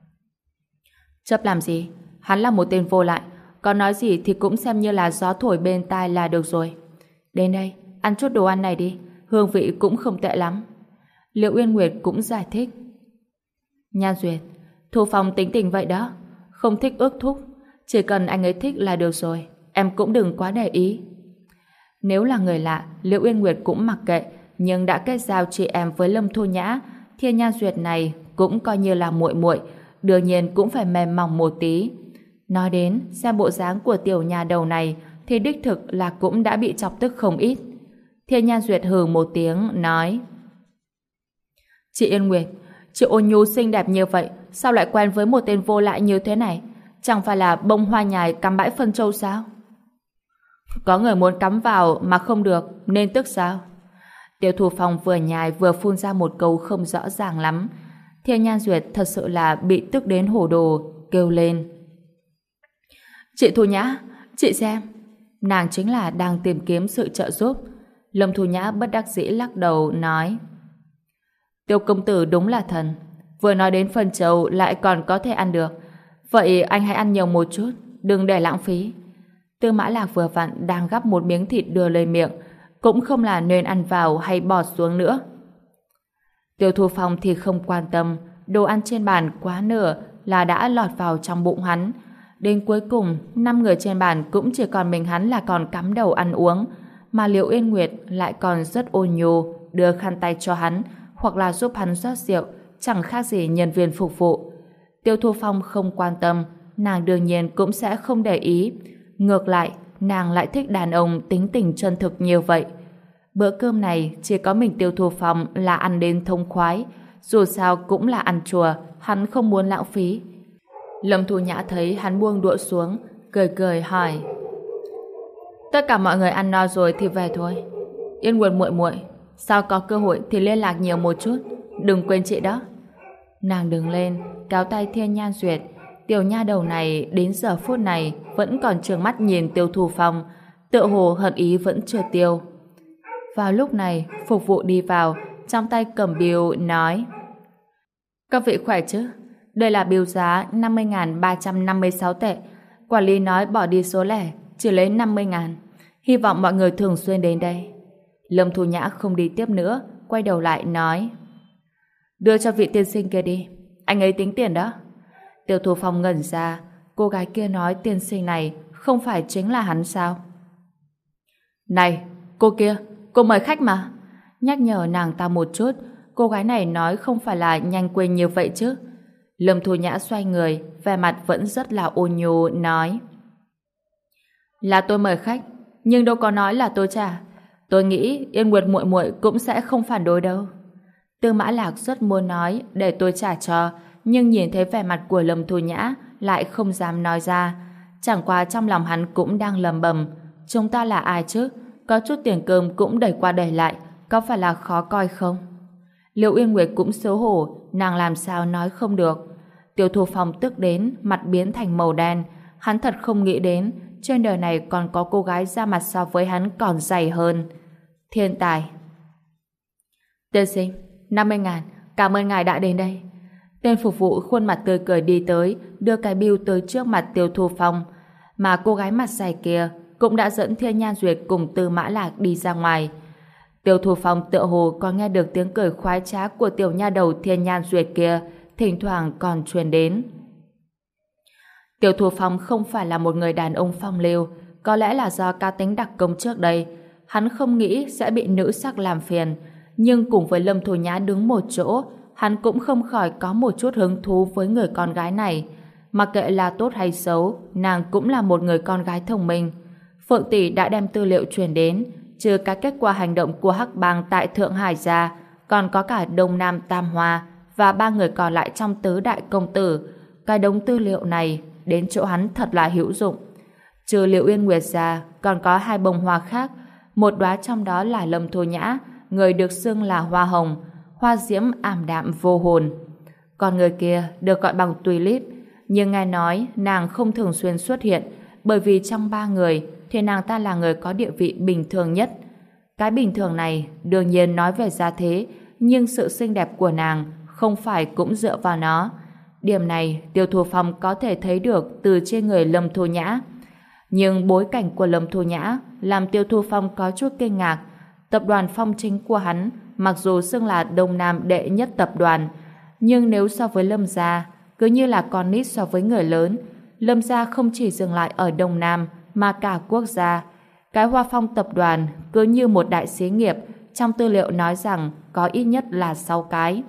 Chấp làm gì? Hắn là một tên vô lại, có nói gì thì cũng xem như là gió thổi bên tai là được rồi. Đến đây, ăn chút đồ ăn này đi, hương vị cũng không tệ lắm. Liệu Uyên Nguyệt cũng giải thích: Nhan Duyệt, Thu Phong tính tình vậy đó, không thích ước thúc, chỉ cần anh ấy thích là được rồi, em cũng đừng quá để ý. Nếu là người lạ, Liễu Uyên Nguyệt cũng mặc kệ, nhưng đã kết giao chị em với Lâm Thu Nhã, Thiên Nhan Duyệt này cũng coi như là muội muội, đương nhiên cũng phải mềm mỏng một tí. Nói đến, xem bộ dáng của tiểu nhà đầu này thì đích thực là cũng đã bị chọc tức không ít. Thiên Nhan Duyệt hừ một tiếng, nói: Chị Yên Nguyệt, chị ôn nhu xinh đẹp như vậy, sao lại quen với một tên vô lại như thế này? Chẳng phải là bông hoa nhài cắm bãi phân châu sao? Có người muốn cắm vào mà không được, nên tức sao? Tiêu Thu Phong vừa nhài vừa phun ra một câu không rõ ràng lắm. Thiên Nhan Duyệt thật sự là bị tức đến hổ đồ, kêu lên: Chị Thu Nhã, chị xem. Nàng chính là đang tìm kiếm sự trợ giúp. Lâm Thu Nhã bất đắc dĩ lắc đầu, nói: Tiêu công tử đúng là thần, vừa nói đến phân châu lại còn có thể ăn được. Vậy anh hãy ăn nhiều một chút, đừng để lãng phí. Tư Mã Lạc vừa vặn đang gắp một miếng thịt đưa lên miệng, cũng không là nên ăn vào hay bỏ xuống nữa. Tiêu Thu Phong thì không quan tâm, đồ ăn trên bàn quá nửa là đã lọt vào trong bụng hắn. Đến cuối cùng, 5 người trên bàn cũng chỉ còn mình hắn là còn cắm đầu ăn uống, mà Liễu Yên Nguyệt lại còn rất ôn nhu, đưa khăn tay cho hắn, hoặc là giúp hắn rót rượu, chẳng khác gì nhân viên phục vụ. Tiêu Thu Phong không quan tâm, nàng đương nhiên cũng sẽ không để ý. Ngược lại, nàng lại thích đàn ông tính tình chân thực như vậy. Bữa cơm này chỉ có mình Tiêu Thu Phong là ăn đến thông khoái, dù sao cũng là ăn chùa, hắn không muốn lãng phí. Lâm Thu Nhã thấy hắn buông đũa xuống, cười cười hỏi: Tất cả mọi người ăn no rồi thì về thôi. Yên Nguyệt muội muội, sao có cơ hội thì liên lạc nhiều một chút, đừng quên chị đó. Nàng đứng lên, kéo tay Thiên Nhan Duyệt. Tiểu nha đầu này đến giờ phút này vẫn còn trừng mắt nhìn Tiêu Thu Phong, tựa hồ hận ý vẫn chưa tiêu. Vào lúc này, phục vụ đi vào, trong tay cầm bill nói: Các vị khỏe chứ? Đây là bill giá 50.356 tệ. Quản lý nói bỏ đi số lẻ, chỉ lấy 50.000. Hy vọng mọi người thường xuyên đến đây. Lâm Thu Nhã không đi tiếp nữa, quay đầu lại nói: Đưa cho vị tiên sinh kia đi, anh ấy tính tiền đó. Tiêu Thu Phong ngẩn ra, cô gái kia nói tiên sinh này không phải chính là hắn sao? Này, cô kia, cô mời khách mà. Nhắc nhở nàng ta một chút, cô gái này nói không phải là nhanh quên như vậy chứ. Lâm Thu Nhã xoay người, vẻ mặt vẫn rất là ôn nhu, nói: Là tôi mời khách, nhưng đâu có nói là tôi trả. Tôi nghĩ Yên Nguyệt muội muội cũng sẽ không phản đối đâu. Tư Mã Lạc rất muốn nói để tôi trả cho, nhưng nhìn thấy vẻ mặt của Lâm Thu Nhã lại không dám nói ra. Chẳng qua trong lòng hắn cũng đang lầm bầm: chúng ta là ai chứ? Có chút tiền cơm cũng đẩy qua đẩy lại, có phải là khó coi không? Liễu Yên Nguyệt cũng xấu hổ, nàng làm sao nói không được. Tiêu Thu Phong tức đến mặt biến thành màu đen. Hắn thật không nghĩ đến trên đời này còn có cô gái da mặt so với hắn còn dày hơn. Thiên tài. Tiên sinh, 50.000, cảm ơn ngài đã đến đây. Tên phục vụ khuôn mặt tươi cười đi tới, đưa cái bill tới trước mặt Tiêu Thu Phong. Mà cô gái mặt dày kia cũng đã dẫn Thiên Nhan Duyệt cùng Tư Mã Lạc đi ra ngoài. Tiêu Thu Phong tựa hồ còn nghe được tiếng cười khoái trá của tiểu nha đầu Thiên Nhan Duyệt kia, thỉnh thoảng còn truyền đến. Tiêu Thu Phong không phải là một người đàn ông phong lưu, có lẽ là do cá tính đặc công trước đây, hắn không nghĩ sẽ bị nữ sắc làm phiền, nhưng cùng với Lâm Thu Nhã đứng một chỗ, hắn cũng không khỏi có một chút hứng thú với người con gái này. Mặc kệ là tốt hay xấu, nàng cũng là một người con gái thông minh. Phượng tỷ đã đem tư liệu truyền đến, trừ các kết quả hành động của Hắc Bang tại Thượng Hải ra, còn có cả Đông Nam Tam Hoa và 3 người còn lại trong tứ đại công tử. Cái đống tư liệu này đến chỗ hắn thật là hữu dụng. Trừ Liệu Uyên Nguyệt ra, còn có 2 bông hoa khác, một đóa trong đó là Lâm Thu Nhã, người được xưng là hoa hồng, hoa diễm ảm đạm vô hồn. Còn người kia được gọi bằng Tulip, nhưng nghe nói nàng không thường xuyên xuất hiện, bởi vì trong 3 người thì nàng ta là người có địa vị bình thường nhất. Cái bình thường này đương nhiên nói về gia thế, nhưng sự xinh đẹp của nàng không phải cũng dựa vào nó. Điểm này Tiêu Thu Phong có thể thấy được từ trên người Lâm Thu Nhã. Nhưng bối cảnh của Lâm Thu Nhã làm Tiêu Thu Phong có chút kinh ngạc. Tập đoàn Phong Chính của hắn mặc dù xưng là Đông Nam đệ nhất tập đoàn, nhưng nếu so với Lâm gia, cứ như là con nít so với người lớn. Lâm gia không chỉ dừng lại ở Đông Nam mà cả quốc gia. Cái Hoa Phong tập đoàn cứ như một đại xí nghiệp, trong tư liệu nói rằng có ít nhất là 6 cái.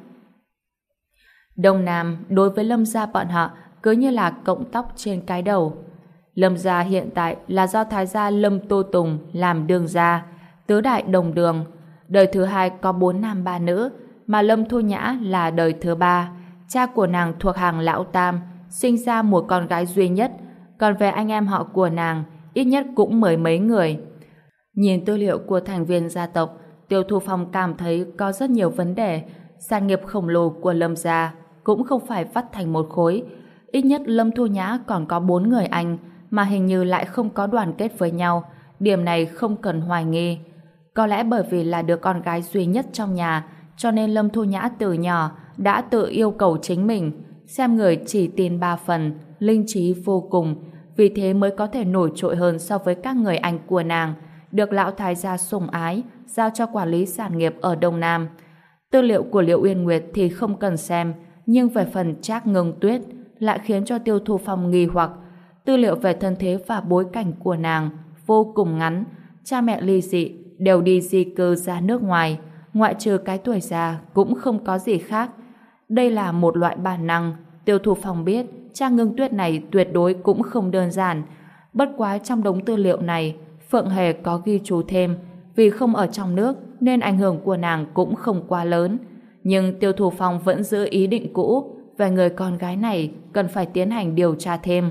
Đông Nam đối với Lâm gia bọn họ cứ như là cọng tóc trên cái đầu. Lâm gia hiện tại là do thái gia Lâm Tô Tùng làm đương gia, tứ đại đồng đường. Đời thứ 2 có 4 nam 3 nữ, mà Lâm Thu Nhã là đời thứ 3. Cha của nàng thuộc hàng lão tam, sinh ra một con gái duy nhất, còn về anh em họ của nàng ít nhất cũng mười mấy người. Nhìn tư liệu của thành viên gia tộc, Tiêu Thu Phong cảm thấy có rất nhiều vấn đề. Sản nghiệp khổng lồ của Lâm gia cũng không phải vắt thành một khối. Ít nhất Lâm Thu Nhã còn có 4 người anh, mà hình như lại không có đoàn kết với nhau. Điểm này không cần hoài nghi. Có lẽ bởi vì là đứa con gái duy nhất trong nhà, cho nên Lâm Thu Nhã từ nhỏ đã tự yêu cầu chính mình, xem người chỉ tin 3 phần, linh trí vô cùng, vì thế mới có thể nổi trội hơn so với các người anh của nàng, được lão thái gia sủng ái, giao cho quản lý sản nghiệp ở Đông Nam. Tư liệu của Liệu Uyên Nguyệt thì không cần xem, nhưng về phần Trác Ngưng Tuyết lại khiến cho Tiêu Thu Phong nghi hoặc. Tư liệu về thân thế và bối cảnh của nàng vô cùng ngắn, cha mẹ ly dị, đều đi di cư ra nước ngoài, ngoại trừ cái tuổi già cũng không có gì khác. Đây là một loại bản năng, Tiêu Thu Phong biết Trác Ngưng Tuyết này tuyệt đối cũng không đơn giản. Bất quá trong đống tư liệu này, Phượng Hề có ghi chú thêm, vì không ở trong nước nên ảnh hưởng của nàng cũng không quá lớn. Nhưng Tiêu Thu Phong vẫn giữ ý định cũ về người con gái này cần phải tiến hành điều tra thêm.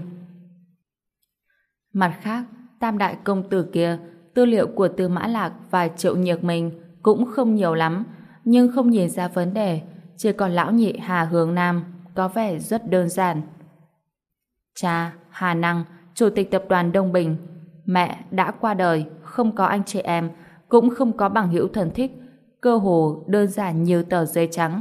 Mặt khác, tam đại công tử kia, tư liệu của Tư Mã Lạc và Triệu Nhược Minh cũng không nhiều lắm, nhưng không nhìn ra vấn đề, chỉ còn lão nhị Hà Hướng Nam có vẻ rất đơn giản. Cha, Hà Năng, chủ tịch tập đoàn Đông Bình, mẹ đã qua đời, không có anh chị em, cũng không có bằng hữu thân thích, cơ hồ đơn giản như tờ giấy trắng.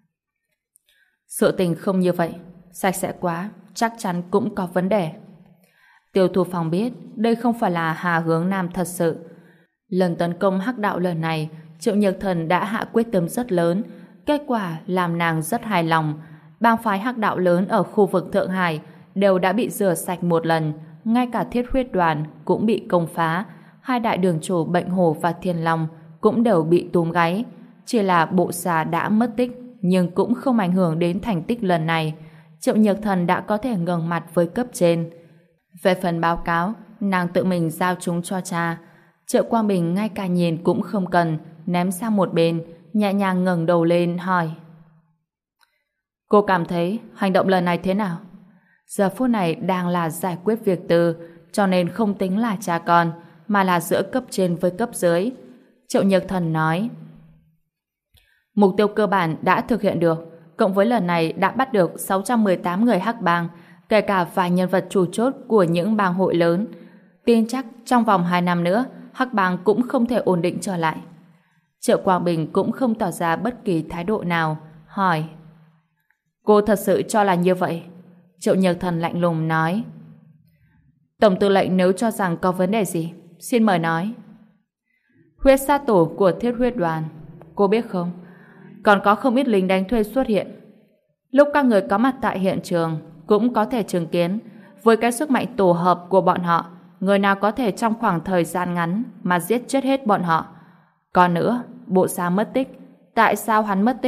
Sự tình không như vậy, sạch sẽ quá, chắc chắn cũng có vấn đề. Tiêu Thu Phong biết đây không phải là Hà Hướng Nam thật sự. Lần tấn công Hắc Đạo lần này, Triệu Nhược Thần đã hạ quyết tâm rất lớn, kết quả làm nàng rất hài lòng. Bang phái Hắc Đạo lớn ở khu vực Thượng Hải đều đã bị rửa sạch một lần, ngay cả Thiết Huyết đoàn cũng bị công phá, 2 đại đường chủ Bệnh Hổ và Thiên Long cũng đều bị túm gáy. Chỉ là bộ xà đã mất tích, nhưng cũng không ảnh hưởng đến thành tích lần này. Triệu Nhược Thần đã có thể ngẩng mặt với cấp trên. Về phần báo cáo, nàng tự mình giao chúng cho cha. Triệu Quang Bình ngay cả nhìn cũng không cần, ném sang một bên, nhẹ nhàng ngẩng đầu lên hỏi: Cô cảm thấy hành động lần này thế nào? Giờ phút này đang là giải quyết việc tư, cho nên không tính là cha con, mà là giữa cấp trên với cấp dưới. Triệu Nhược Thần nói: Mục tiêu cơ bản đã thực hiện được, cộng với lần này đã bắt được 618 người Hắc Bang, kể cả vài nhân vật chủ chốt của những bang hội lớn. Tin chắc trong vòng 2 năm nữa, Hắc Bang cũng không thể ổn định trở lại. Triệu Quang Bình cũng không tỏ ra bất kỳ thái độ nào, hỏi: Cô thật sự cho là như vậy? Triệu Nhược Thần lạnh lùng nói: Tổng tư lệnh nếu cho rằng có vấn đề gì, xin mời nói. Huyết sát tổ của Thiết Huyết đoàn, cô biết không? Còn có không ít lính đánh thuê xuất hiện. Lúc các người có mặt tại hiện trường, cũng có thể chứng kiến, với cái sức mạnh tổ hợp của bọn họ, người nào có thể trong khoảng thời gian ngắn mà giết chết hết bọn họ. Còn nữa, bộ xà mất tích. Tại sao hắn mất tích?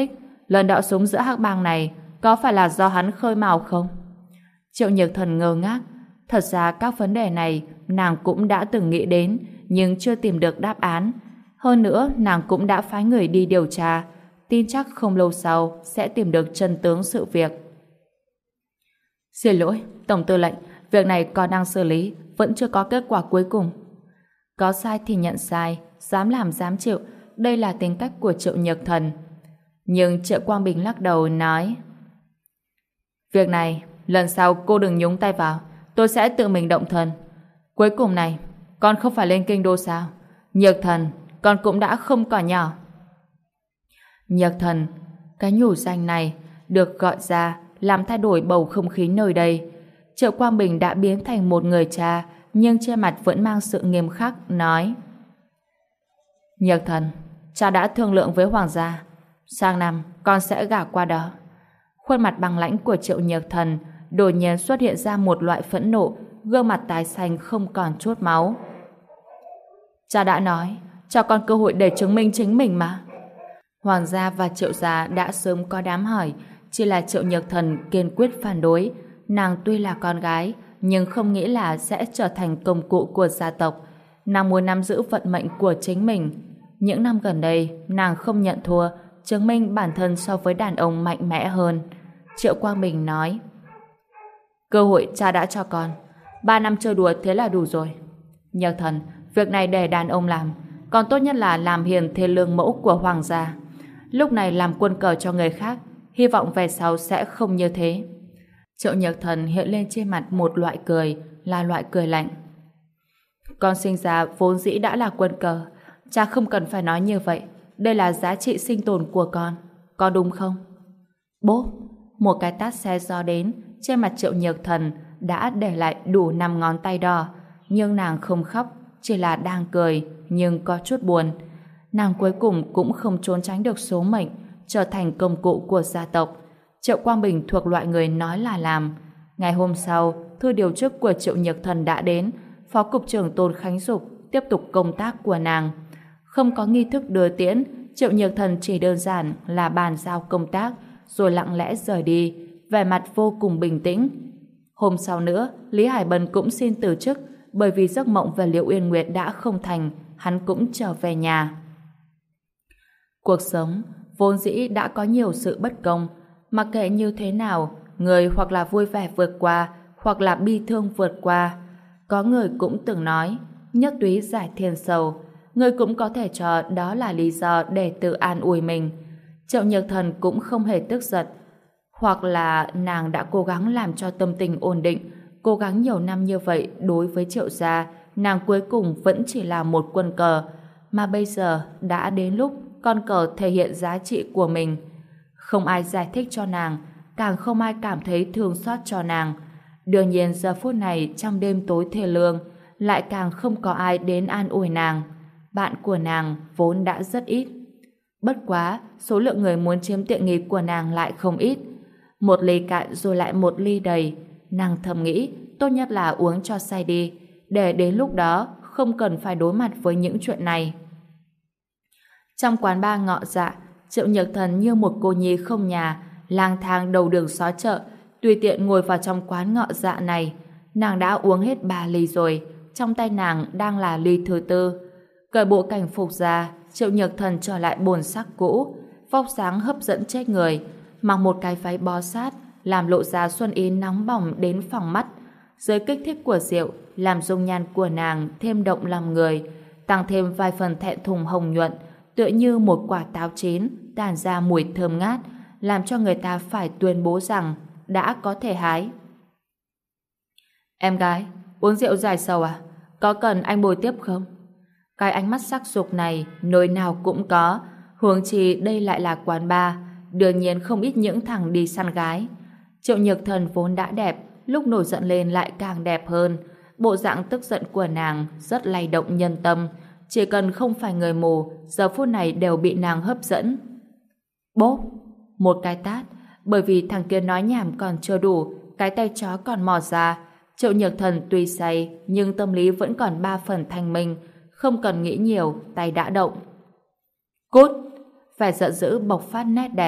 lần đọ súng giữa hắc bang này có phải là do hắn khơi mào không? Triệu Nhược Thần ngơ ngác. Thật ra các vấn đề này nàng cũng đã từng nghĩ đến, nhưng chưa tìm được đáp án. Hơn nữa, nàng cũng đã phái người đi điều tra, tin chắc không lâu sau sẽ tìm được chân tướng sự việc. Xin lỗi, Tổng Tư lệnh, việc này còn đang xử lý, vẫn chưa có kết quả cuối cùng. Có sai thì nhận sai, dám làm dám chịu, đây là tính cách của Triệu Nhược Thần. Nhưng Triệu Quang Bình lắc đầu nói: việc này, lần sau cô đừng nhúng tay vào, tôi sẽ tự mình động thân. Cuối cùng này, con không phải lên kinh đô sao? Nhược Thần, con cũng đã không còn nhỏ. Nhược Thần, cái nhủ danh này được gọi ra làm thay đổi bầu không khí nơi đây. Triệu Quang Bình đã biến thành một người cha, nhưng trên mặt vẫn mang sự nghiêm khắc, nói: Nhược Thần, cha đã thương lượng với Hoàng gia, sang năm con sẽ gả qua đó. Khuôn mặt băng lãnh của Triệu Nhược Thần đột nhiên xuất hiện ra một loại phẫn nộ, gương mặt tái xanh không còn chút máu. Cha đã nói, cho con cơ hội để chứng minh chính mình mà. Hoàng gia và Triệu gia đã sớm có đám hỏi, chỉ là Triệu Nhược Thần kiên quyết phản đối. Nàng tuy là con gái, nhưng không nghĩ là sẽ trở thành công cụ của gia tộc. Nàng muốn nắm giữ vận mệnh của chính mình. Những năm gần đây, nàng không nhận thua, chứng minh bản thân so với đàn ông mạnh mẽ hơn. Triệu Quang Bình nói: cơ hội cha đã cho con, 3 năm chơi đùa thế là đủ rồi. Nhược Thần, việc này để đàn ông làm, còn tốt nhất là làm hiền thê lương mẫu của Hoàng gia. Lúc này làm quân cờ cho người khác, hy vọng về sau sẽ không như thế. Triệu Nhược Thần hiện lên trên mặt một loại cười, là loại cười lạnh. Con sinh ra vốn dĩ đã là quân cờ, cha không cần phải nói như vậy, đây là giá trị sinh tồn của con, có đúng không? Bốp, một cái tát xe gió đến, trên mặt Triệu Nhược Thần đã để lại đủ 5 ngón tay đỏ, nhưng nàng không khóc, chỉ là đang cười, nhưng có chút buồn. Nàng cuối cùng cũng không trốn tránh được số mệnh, trở thành công cụ của gia tộc. Triệu Quang Bình thuộc loại người nói là làm. Ngày hôm sau, thư điều chức của Triệu Nhược Thần đã đến, Phó Cục trưởng Tôn Khánh Dục tiếp tục công tác của nàng. Không có nghi thức đưa tiễn, Triệu Nhược Thần chỉ đơn giản là bàn giao công tác, rồi lặng lẽ rời đi, vẻ mặt vô cùng bình tĩnh. Hôm sau nữa, Lý Hải Bân cũng xin từ chức, bởi vì giấc mộng về Liễu Uyên Nguyệt đã không thành, hắn cũng trở về nhà. Cuộc sống vốn dĩ đã có nhiều sự bất công, mặc kệ như thế nào, người hoặc là vui vẻ vượt qua, hoặc là bi thương vượt qua. Có người cũng từng nói, nhất túy giải thiên sầu, người cũng có thể cho đó là lý do để tự an ủi mình. Triệu Nhược Thần cũng không hề tức giận, hoặc là nàng đã cố gắng làm cho tâm tình ổn định, cố gắng nhiều năm như vậy đối với Triệu gia, nàng cuối cùng vẫn chỉ là một quân cờ, mà bây giờ đã đến lúc con cờ thể hiện giá trị của mình. Không ai giải thích cho nàng, càng không ai cảm thấy thương xót cho nàng. Đương nhiên giờ phút này trong đêm tối thê lương, lại càng không có ai đến an ủi nàng. Bạn của nàng vốn đã rất ít. Bất quá, số lượng người muốn chiếm tiện nghi của nàng lại không ít. Một ly cạn rồi lại một ly đầy. Nàng thầm nghĩ, tốt nhất là uống cho say đi, để đến lúc đó không cần phải đối mặt với những chuyện này. Trong quán bar Ngọ Dạ, Triệu Nhược Thần như một cô nhi không nhà, lang thang đầu đường xó chợ, tùy tiện ngồi vào trong quán Ngọ Dạ này. Nàng đã uống hết 3 ly rồi, trong tay nàng đang là ly thứ 4. Cởi bộ cảnh phục ra, Triệu Nhược Thần trở lại bổn sắc cũ, vóc dáng hấp dẫn chết người, mặc một cái váy bó sát, làm lộ ra xuân ý nóng bỏng đến phẳng mắt. Dưới kích thích của rượu, làm dung nhan của nàng thêm động lòng người, tăng thêm vài phần thẹn thùng hồng nhuận, tựa như một quả táo chín, tản ra mùi thơm ngát, làm cho người ta phải tuyên bố rằng đã có thể hái. Em gái, uống rượu giải sầu à? Có cần anh bồi tiếp không? Cái ánh mắt sắc dục này nơi nào cũng có, huống chi đây lại là quán bar, đương nhiên không ít những thằng đi săn gái. Triệu Nhược Thần vốn đã đẹp, lúc nổi giận lên lại càng đẹp hơn. Bộ dạng tức giận của nàng rất lay động nhân tâm, chỉ cần không phải người mù, giờ phút này đều bị nàng hấp dẫn. Bốp, một cái tát, bởi vì thằng kia nói nhảm còn chưa đủ, cái tay chó còn mò ra. Triệu Nhược Thần tuy say, nhưng tâm lý vẫn còn 3 phần thanh minh, không cần nghĩ nhiều, tay đã động. Cút! Vẻ giận dữ bộc phát nét đẹp,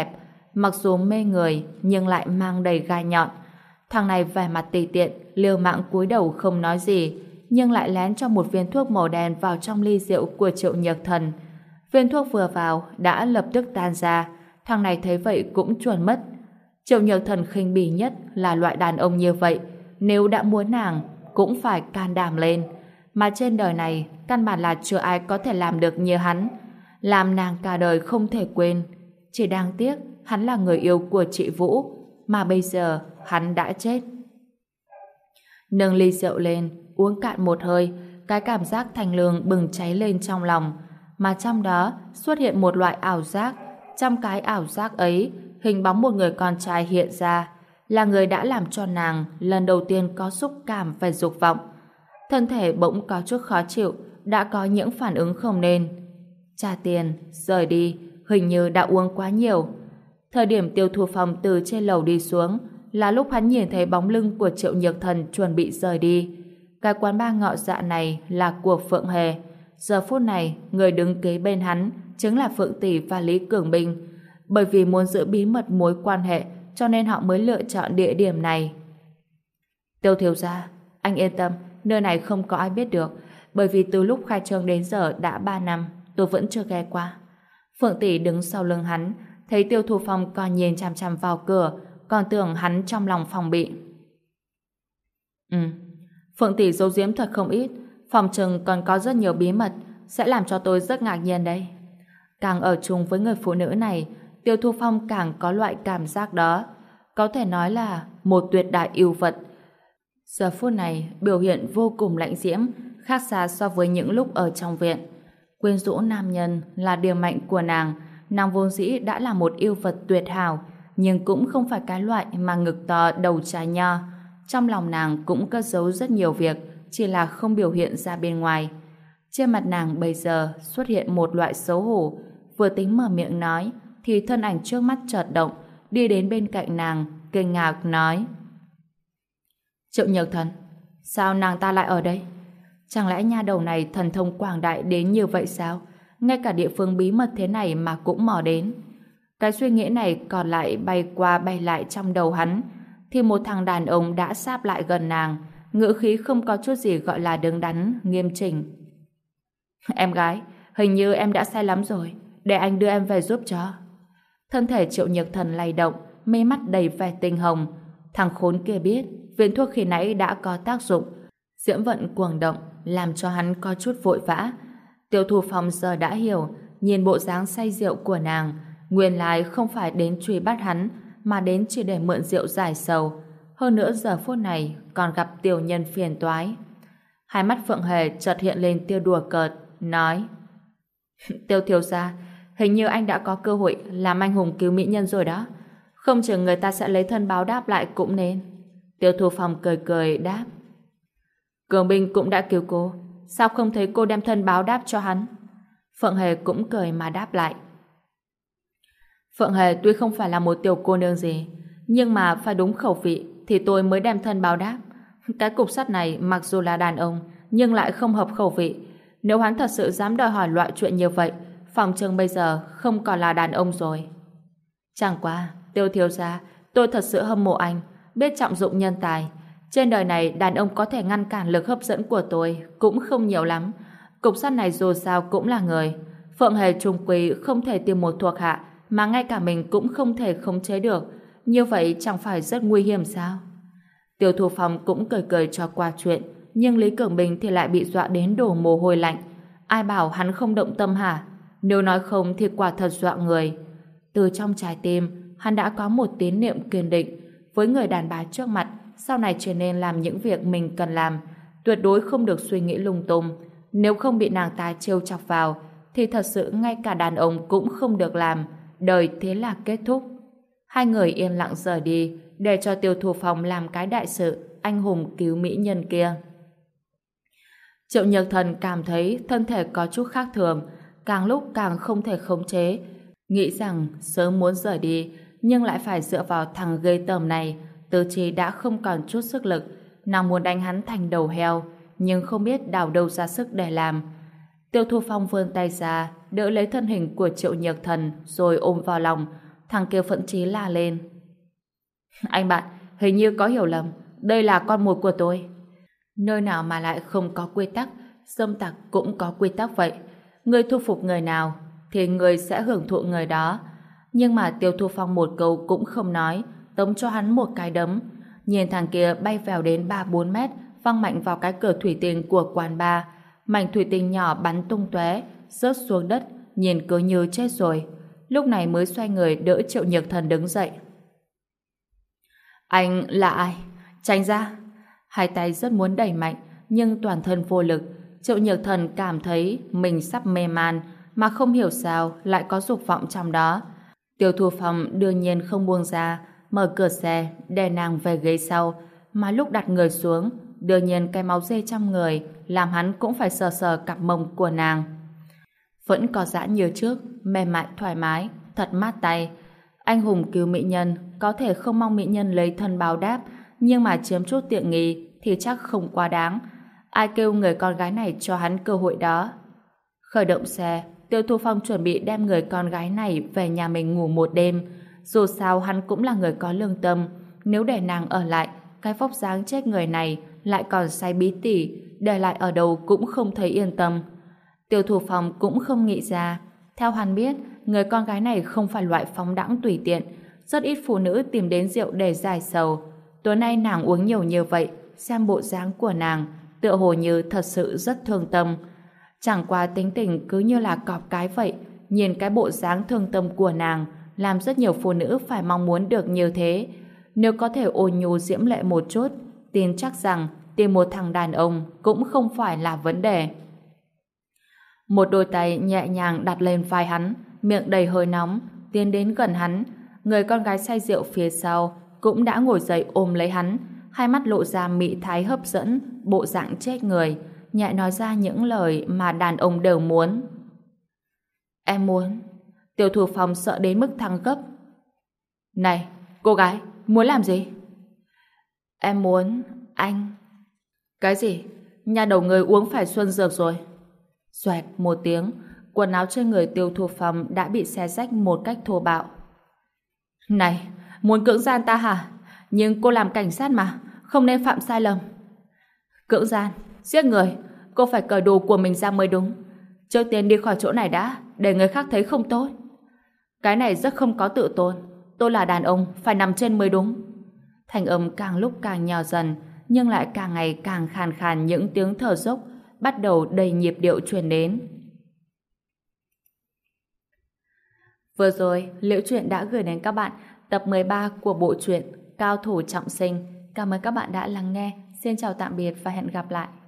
mặc dù mê người nhưng lại mang đầy gai nhọn. Thằng này vẻ mặt tùy tiện, liều mạng cúi đầu không nói gì, nhưng lại lén cho một viên thuốc màu đen vào trong ly rượu của Triệu Nhược Thần. Viên thuốc vừa vào đã lập tức tan ra, thằng này thấy vậy cũng chuồn mất. Triệu Nhược Thần khinh bỉ nhất là loại đàn ông như vậy, nếu đã muốn nàng cũng phải can đảm lên, mà trên đời này căn bản là chưa ai có thể làm được như hắn, làm nàng cả đời không thể quên. Chỉ đáng tiếc hắn là người yêu của chị Vũ, mà bây giờ hắn đã chết. Nâng ly rượu lên, uống cạn một hơi, cái cảm giác thanh lương bừng cháy lên trong lòng, mà trong đó xuất hiện một loại ảo giác. Trong cái ảo giác ấy, hình bóng một người con trai hiện ra, là người đã làm cho nàng lần đầu tiên có xúc cảm và dục vọng. Thân thể bỗng có chút khó chịu, đã có những phản ứng không nên. Trả tiền, rời đi, hình như đã uống quá nhiều. Thời điểm Tiêu Thu Phong từ trên lầu đi xuống là lúc hắn nhìn thấy bóng lưng của Triệu Nhược Thần chuẩn bị rời đi. Cái quán bar ngọ dạ này là của Phượng Hề. Giờ phút này, người đứng kế bên hắn chính là Phượng Tỷ và Lý Cường Bình. Bởi vì muốn giữ bí mật mối quan hệ, cho nên họ mới lựa chọn địa điểm này. Tiêu thiếu gia, anh yên tâm, nơi này không có ai biết được, bởi vì từ lúc khai trương đến giờ đã 3 năm, tôi vẫn chưa ghé qua. Phượng Tỷ đứng sau lưng hắn, thấy Tiêu Thu Phong còn nhìn chằm chằm vào cửa, còn tưởng hắn trong lòng phòng bị. Phượng Tỷ giấu giếm thật không ít, phòng chừng còn có rất nhiều bí mật, sẽ làm cho tôi rất ngạc nhiên đấy. Càng ở chung với người phụ nữ này, Tiêu Thu Phong càng có loại cảm giác đó, có thể nói là một tuyệt đại yêu vật. Giờ phút này biểu hiện vô cùng lãnh diễm, khác xa so với những lúc ở trong viện. Quyến rũ nam nhân là điểm mạnh của nàng, nàng vốn dĩ đã là một yêu vật tuyệt hảo, nhưng cũng không phải cái loại mà ngực to đầu trái nho. Trong lòng nàng cũng cất giấu rất nhiều việc, chỉ là không biểu hiện ra bên ngoài. Trên mặt nàng bây giờ xuất hiện một loại xấu hổ, vừa tính mở miệng nói, thì thân ảnh trước mắt chợt động, đi đến bên cạnh nàng, kinh ngạc nói: Triệu Nhược Thần, sao nàng ta lại ở đây? Chẳng lẽ nha đầu này thần thông quảng đại đến như vậy sao? Ngay cả địa phương bí mật thế này mà cũng mò đến. Cái suy nghĩ này còn lại bay qua bay lại trong đầu hắn, thì một thằng đàn ông đã sáp lại gần nàng, ngữ khí không có chút gì gọi là đứng đắn, nghiêm chỉnh. Em gái, hình như em đã sai lắm rồi, để anh đưa em về giúp cho. Thân thể Triệu Nhược Thần lay động, mê mắt đầy vẻ tinh hồng. Thằng khốn kia biết viên thuốc khi nãy đã có tác dụng, diễm vận cuồng động làm cho hắn có chút vội vã. Tiêu Thu Phong giờ đã hiểu, nhìn bộ dáng say rượu của nàng, nguyên lai không phải đến truy bắt hắn, mà đến chỉ để mượn rượu giải sầu. Hơn nữa giờ phút này còn gặp tiểu nhân phiền toái. Hai mắt Phượng Hề chợt hiện lên tia đùa cợt, nói: Tiêu thiếu gia, hình như anh đã có cơ hội làm anh hùng cứu mỹ nhân rồi đó. Không chừng người ta sẽ lấy thân báo đáp lại cũng nên. Tiêu Thu Phong cười cười đáp: Cường Bình cũng đã cứu cô, sao không thấy cô đem thân báo đáp cho hắn? Phượng Hề cũng cười mà đáp lại: Phượng Hề tuy không phải là một tiểu cô nương gì, nhưng mà phải đúng khẩu vị thì tôi mới đem thân báo đáp. Cái cục sắt này mặc dù là đàn ông nhưng lại không hợp khẩu vị. Nếu hắn thật sự dám đòi hỏi loại chuyện như vậy, phòng trừng bây giờ không còn là đàn ông rồi. Chẳng qua, Tiêu thiếu gia, tôi thật sự hâm mộ anh, biết trọng dụng nhân tài. Trên đời này đàn ông có thể ngăn cản lực hấp dẫn của tôi cũng không nhiều lắm. Cục sắt này dù sao cũng là người. Phượng Hề trung quy không thể tìm một thuộc hạ mà ngay cả mình cũng không thể khống chế được. Như vậy chẳng phải rất nguy hiểm sao? Tiêu Thu Phong cũng cười cười cho qua chuyện, nhưng Lý Cường Bình thì lại bị dọa đến đổ mồ hôi lạnh. Ai bảo hắn không động tâm hả? Nếu nói không thì quả thật dọa người. Từ trong trái tim, hắn đã có một tín niệm kiên định. Với người đàn bà trước mặt, sau này trở nên làm những việc mình cần làm, tuyệt đối không được suy nghĩ lung tung. Nếu không bị nàng ta trêu chọc vào, thì thật sự ngay cả đàn ông cũng không được làm. Đời thế là kết thúc. Hai người yên lặng rời đi, để cho Tiêu Thu Phong làm cái đại sự anh hùng cứu mỹ nhân kia. Triệu Nhược Thần cảm thấy thân thể có chút khác thường, càng lúc càng không thể khống chế, nghĩ rằng sớm muốn rời đi, nhưng lại phải dựa vào thằng ghê tởm này. Tứ chi đã không còn chút sức lực, nàng muốn đánh hắn thành đầu heo, nhưng không biết đào đâu ra sức để làm. Tiêu Thu Phong vươn tay ra, đỡ lấy thân hình của Triệu Nhược Thần rồi ôm vào lòng. Thằng kia phẫn chí la lên. Anh bạn, hình như có hiểu lầm. Đây là con mồi của tôi. Nơi nào mà lại không có quy tắc, dâm tặc cũng có quy tắc vậy. Người thu phục người nào, thì người sẽ hưởng thụ người đó. Nhưng mà Tiêu Thu Phong một câu cũng không nói, tống cho hắn một cái đấm. Nhìn thằng kia bay vèo đến 3-4 mét, văng mạnh vào cái cửa thủy tinh của quán bar. Mảnh thủy tinh nhỏ bắn tung tóe, rớt xuống đất, nhìn cứ như chết rồi. Lúc này mới xoay người đỡ Triệu Nhược Thần đứng dậy. Anh là ai? Tránh ra! Hai tay rất muốn đẩy mạnh, nhưng toàn thân vô lực. Triệu Nhược Thần cảm thấy mình sắp mê man, mà không hiểu sao lại có dục vọng trong đó. Tiêu Thu Phong đương nhiên không buông ra, mở cửa xe, đè nàng về ghế sau, mà lúc đặt người xuống, đương nhiên cái máu dê trong người làm hắn cũng phải sờ sờ cặp mông của nàng. Vẫn có giãn như trước, mềm mại thoải mái, thật mát tay. Anh hùng cứu mỹ nhân, có thể không mong mỹ nhân lấy thân báo đáp, nhưng mà chiếm chút tiện nghi thì chắc không quá đáng. Ai kêu người con gái này cho hắn cơ hội đó. Khởi động xe, Tiêu Thu Phong chuẩn bị đem người con gái này về nhà mình ngủ một đêm. Dù sao hắn cũng là người có lương tâm, nếu để nàng ở lại, cái vóc dáng chết người này lại còn say bí tỉ, để lại ở đâu cũng không thấy yên tâm. Tiêu Thu Phong cũng không nghĩ ra. Theo hắn biết, người con gái này không phải loại phóng đãng tùy tiện. Rất ít phụ nữ tìm đến rượu để giải sầu. Tối nay nàng uống nhiều như vậy, xem bộ dáng của nàng, tựa hồ như thật sự rất thương tâm. Chẳng qua tính tình cứ như là cọp cái vậy, nhìn cái bộ dáng thương tâm của nàng, làm rất nhiều phụ nữ phải mong muốn được như thế. Nếu có thể ôn nhu diễm lệ một chút, tin chắc rằng tìm một thằng đàn ông cũng không phải là vấn đề. Một đôi tay nhẹ nhàng đặt lên vai hắn, miệng đầy hơi nóng, tiến đến gần hắn. Người con gái say rượu phía sau cũng đã ngồi dậy ôm lấy hắn, hai mắt lộ ra mị thái hấp dẫn, bộ dạng chết người, nhẹ nói ra những lời mà đàn ông đều muốn. Em muốn. Tiêu Thu Phong sợ đến mức thăng cấp. Này, cô gái, muốn làm gì? Em muốn anh. Cái gì? Nhà đầu người uống phải xuân dược rồi. Xoẹt một tiếng, quần áo trên người Tiêu Thu Phong đã bị xé rách một cách thô bạo. Này, muốn cưỡng gian ta hả? Nhưng cô làm cảnh sát mà, không nên phạm sai lầm. Cưỡng gian, giết người, cô phải cởi đồ của mình ra mới đúng. Trước tiên đi khỏi chỗ này đã, để người khác thấy không tốt. Cái này rất không có tự tôn. Tôi là đàn ông, phải nằm trên mới đúng. Thanh âm càng lúc càng nhỏ dần, nhưng lại càng ngày càng khàn khàn, những tiếng thở dốc bắt đầu đầy nhịp điệu truyền đến. Vừa rồi, Liễu Chuyện đã gửi đến các bạn tập 13 của bộ truyện Cao Thủ Trọng Sinh. Cảm ơn các bạn đã lắng nghe. Xin chào tạm biệt và hẹn gặp lại.